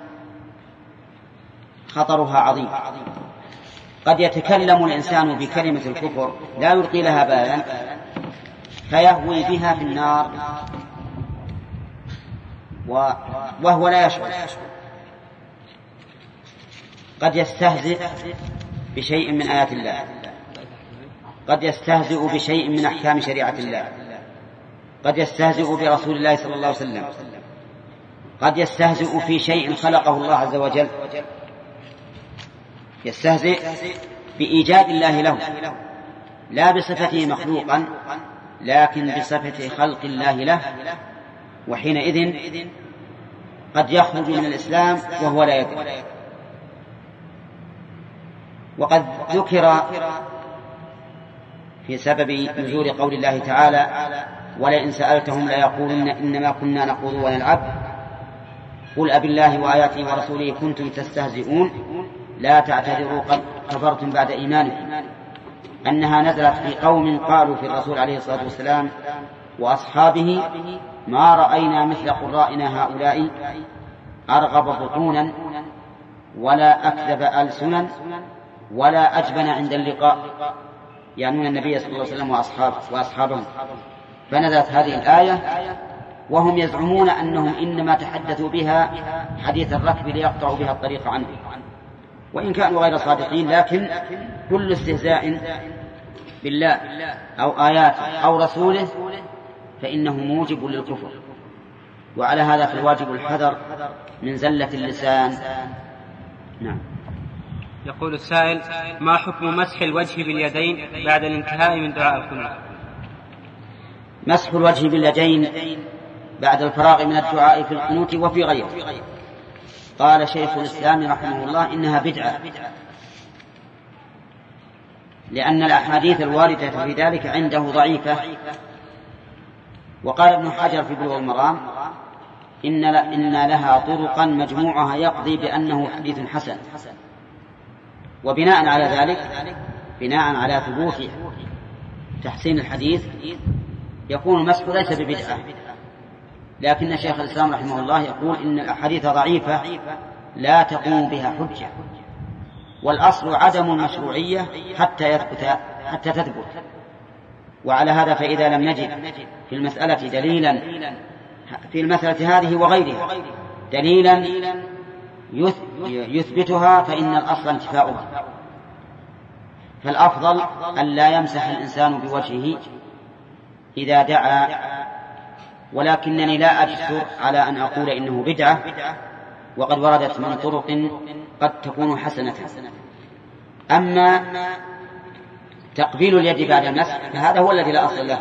خطرها عظيم، قد يتكلم الإنسان بكلمة الكفر لا يلقي لها بالا فيهوي بها في النار وهو لا يشعر، قد يستهزئ بشيء من آيات الله. قد يستهزئ بشيء من أحكام شريعة الله، قد يستهزئ برسول الله صلى الله عليه وسلم، قد يستهزئ في شيء خلقه الله عز وجل، يستهزئ بإيجاد الله له لا بصفته مخلوقا لكن بصفة خلق الله له، وحينئذ قد يخرج من الإسلام وهو لا يدري. وقد ذكر في سبب نزول قول الله تعالى ولئن سألتهم ليقولن إنما كنا نخوض ونلعب قل أبالله وآياته ورسوله كنتم تستهزئون لا تعتذروا قد كفرتم بعد إيمانكم، أنها نزلت في قوم قالوا في الرسول عليه الصلاة والسلام وأصحابه ما رأينا مثل قرائنا هؤلاء أرغب بطونا ولا أكذب ألسنا ولا أجبن عند اللقاء، يعنون النبي صلى الله عليه وسلم وأصحابه. فنزلت هذه الآية وهم يزعمون أنهم إنما تحدثوا بها حديث الركب ليقطعوا بها الطريق عنه، وإن كانوا غير صادقين، لكن كل استهزاء بالله أو آياته أو رسوله فإنه موجب للكفر، وعلى هذا فالواجب الحذر من زلة اللسان. نعم. يقول السائل: ما حكم مسح الوجه باليدين بعد الانتهاء من دعاء القنوت؟ مسح الوجه باليدين بعد الفراغ من الدعاء في القنوت وفي غيره، قال شيخ الإسلام رحمه الله إنها بدعة، لأن الأحاديث الواردة في ذلك عنده ضعيفة. وقال ابن حجر في بلوغ المرام إن لها طرقا مجموعها يقضي بأنه حديث حسن. وبناء على ذلك، بناء على ثبوت تحسين الحديث، يكون المسح ليس ببدعة، لكن شيخ الإسلام رحمه الله يقول إن الأحاديث ضعيفة لا تقوم بها حجة، والأصل عدم المشروعية حتى تثبت. وعلى هذا فإذا لم نجد في المسألة دليلا، في المسألة هذه وغيرها دليلا يثبتها، فإن الأصل انتفاؤها. فالأفضل أن لا يمسح الإنسان بوجهه إذا دعا، ولكنني لا أجسر على أن أقول إنه بدعة، وقد وردت من طرق قد تكون حسنة. أما تقبيل اليد بعد المسح فهذا هو الذي لا أصل له،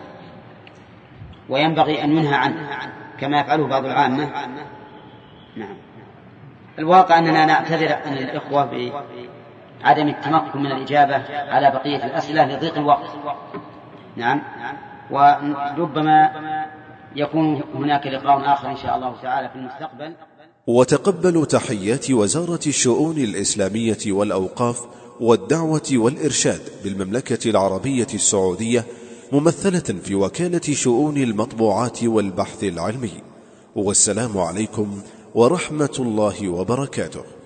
وينبغي أن ينهى عنه كما يفعله بعض العامة. نعم. الواقع أننا نعتذر عن الإخوة بعدم التمكن من الإجابة على بقية الأسئلة لضيق الوقت. نعم. وربما يكون هناك لقاء آخر إن شاء الله تعالى في المستقبل. وتقبلوا تحيات وزارة الشؤون الإسلامية والأوقاف والدعوة والإرشاد بالمملكة العربية السعودية، ممثلة في وكالة شؤون المطبوعات والبحث العلمي. والسلام عليكم ورحمة الله وبركاته.